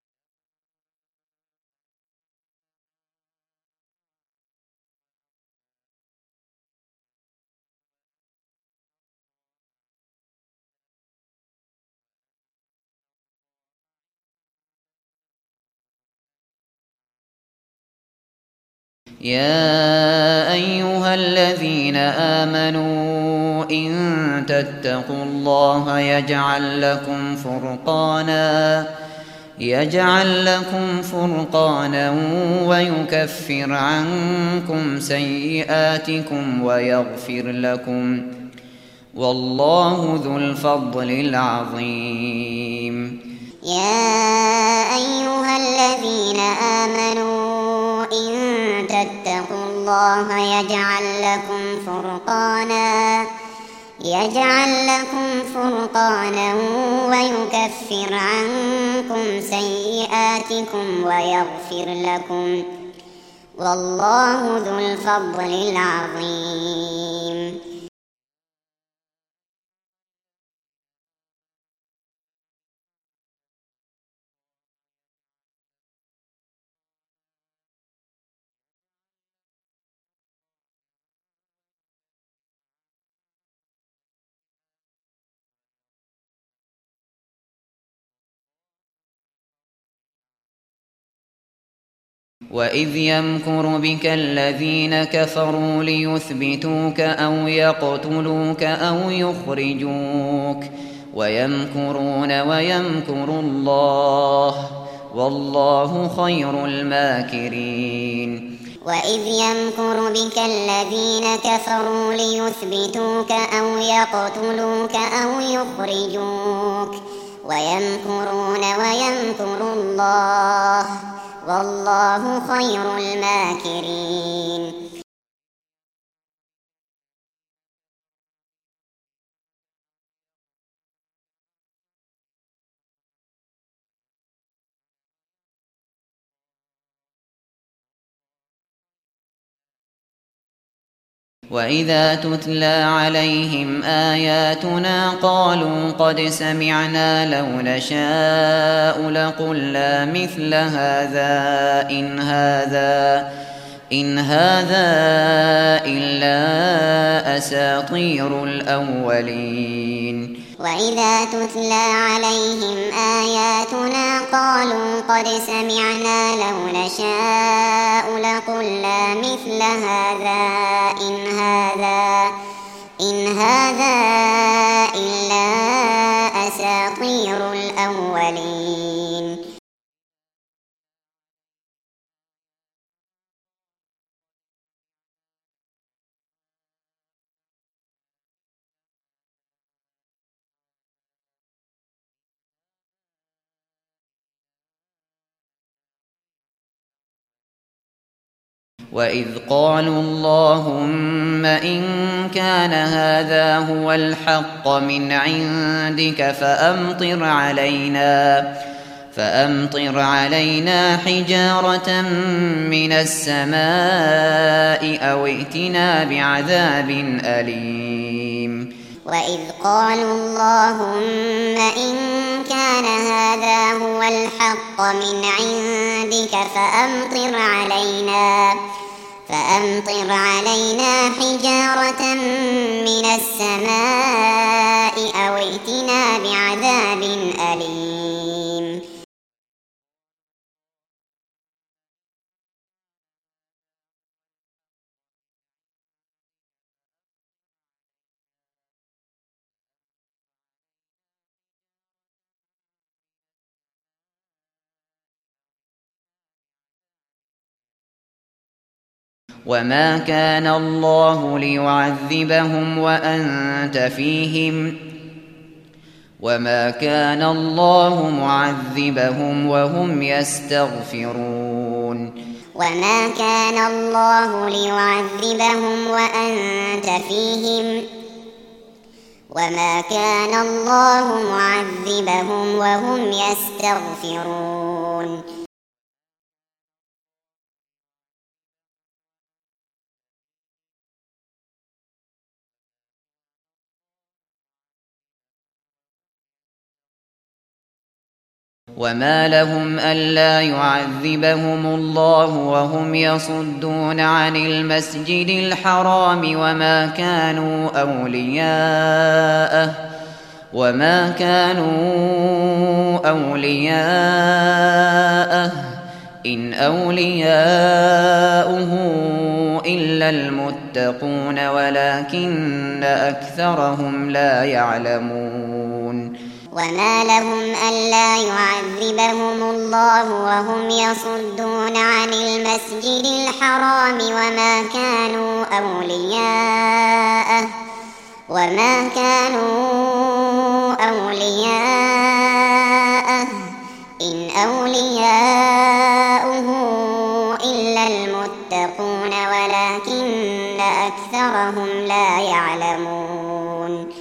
يا أيها الذين آمنوا إن تتقوا الله يجعل لكم فرقانا يجعل لكم فرقانا ويكفر عنكم سيئاتكم ويغفر لكم والله ذو الفضل العظيم. يا أيها الذين آمنوا إن تتقوا الله يجعل لكم فرقانا يجعل لكم فرقانا ويكفر عنكم سيئاتكم ويغفر لكم والله ذو الفضل العظيم. وإذ يمكر بك الذين كفروا ليثبتوك أو يقتلوك أو يخرجوك ويمكرون ويمكر الله والله خير الماكرين. وإذ يمكر بك الذين كفروا ليثبتوك أو يقتلوك أو يخرجوك ويمكرون ويمكر الله والله خير الماكرين. وإذا تتلى عليهم آياتنا قالوا قد سمعنا لو نشاء لقلنا مثل هذا إن هذا إن هذا إلا أساطير الأولين. وإذا تتلى عليهم آياتنا قالوا قد سمعنا لو نشاء لقلنا مثل هذا إن هذا إن هذا إلا أساطير الأولين. وإذ قالوا اللهم إن كان هذا هو الحق من عندك فأمطر علينا فأمطر علينا حجارة من السماء أو ائتنا بعذاب أليم. وإذ قالوا اللهم إن كان هذا هو الحق من عندك فأمطر علينا فأمطر علينا حجارة من السماء أو ائتنا بعذاب أليم. وما كان الله ليعذبهم وأنت فيهم وما كان الله معذبهم وهم يستغفرون. وما كان الله ليعذبهم وأنت فيهم وما كان الله معذبهم وهم يستغفرون. وما لهم ألا يعذبهم الله وهم يصدون عن المسجد الحرام وما كانوا أولياءه وما كانوا أولياءه إن أولياؤه إلا المتقون ولكن أكثرهم لا يعلمون. وما لهم ألا يعذبهم الله وهم يصدون عن المسجد الحرام وما كانوا أولياءه وما كانوا أولياءه إن أولياؤه إلا المتقون ولكن أكثرهم لا يعلمون.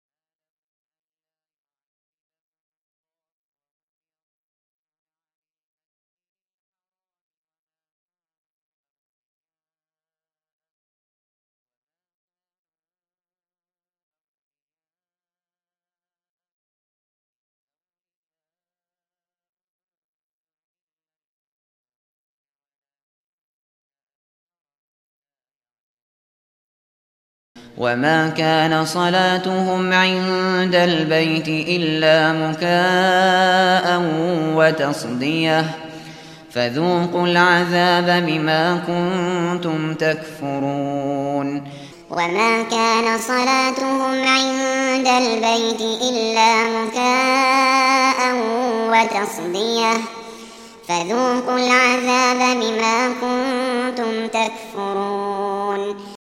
وما كان صلاتهم عند البيت إلا مكاء وتصدية فذوقوا العذاب بما كنتم تكفرون وما كان صلاتهم عند البيت إلا مكاء وتصدية فذوقوا العذاب بما كنتم تكفرون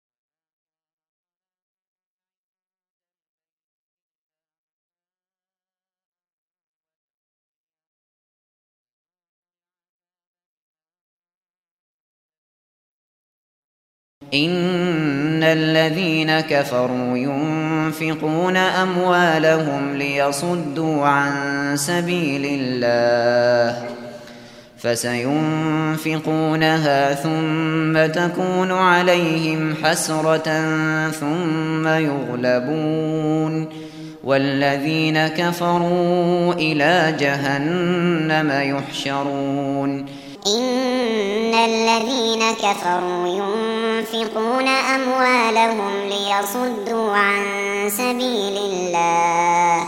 إن الذين كفروا ينفقون أموالهم ليصدوا عن سبيل الله فسينفقونها ثم تكون عليهم حسرة ثم يغلبون والذين كفروا إلى جهنم يحشرون إن الذين كفروا ينفقون أموالهم ليصدوا عن سبيل الله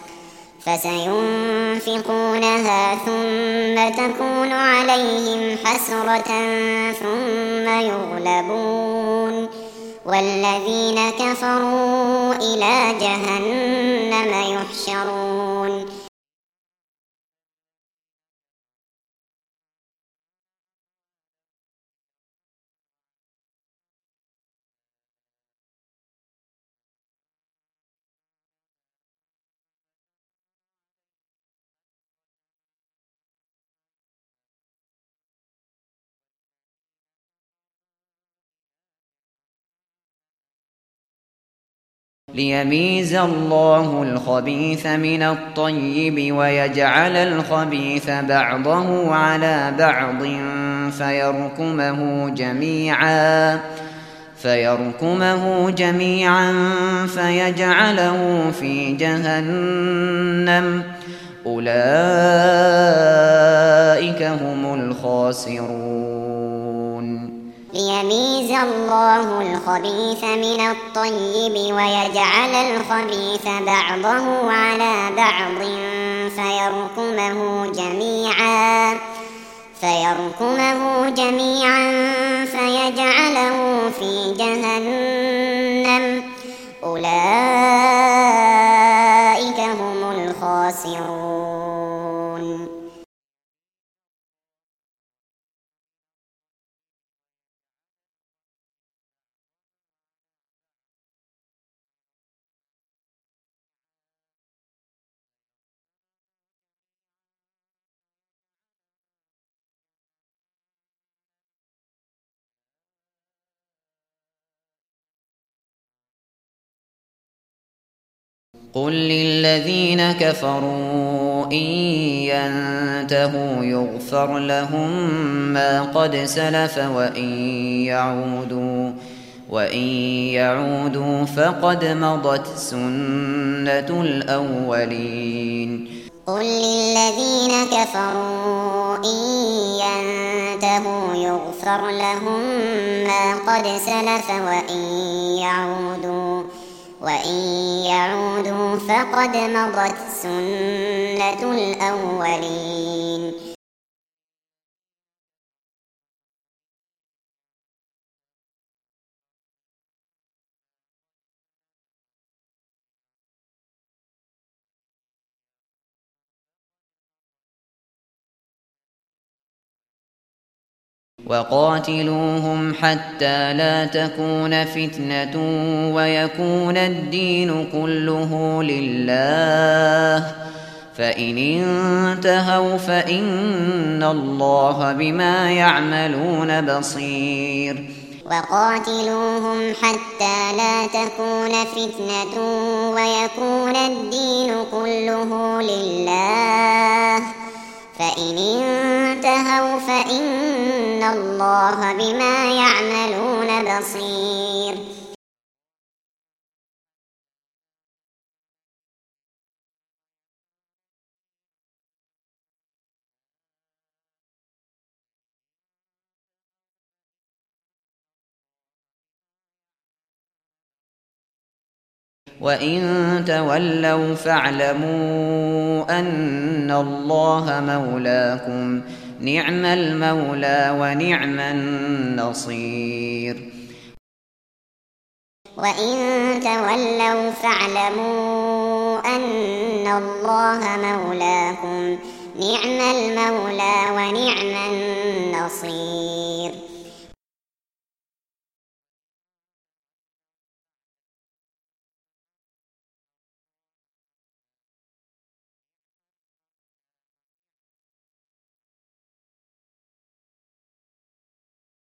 فسينفقونها ثم تكون عليهم حسرة ثم يغلبون والذين كفروا إلى جهنم يحشرون ليميز الله الخبيث من الطيب ويجعل الخبيث بعضه على بعض فيركمه جميعا فيركمه جميعا فيجعله في جهنم أولئك هم الخاسرون ليميز الله الخبيث من الطيب ويجعل الخبيث بعضه على بعض فيركمه جميعا فيركمه جميعا فيجعله في جهنم أولئك هم الخاسرون قل للذين كفروا إن ينتهوا يغفر لهم ما قد سلف وإن يعودوا وإن يعودوا فقد مضت سنة الأولين قل للذين كفروا إن ينتهوا يغفر لهم ما قد سلف وإن يعودوا وإن يعودوا فقد مضت سنة الأولين وقاتلوهم حتى لا تكون فتنة ويكون الدين كله لله فإن انتهوا فإن الله بما يعملون بصير وقاتلوهم حتى لا تكون فتنة ويكون الدين كله لله فإن انتهوا فإن الله بما يعملون بصير وإن تولوا فاعلموا أن الله مولاكم نعم المولى ونعم النصير. وإن تولوا فاعلموا أن الله مولاكم، نعم المولى ونعم النصير.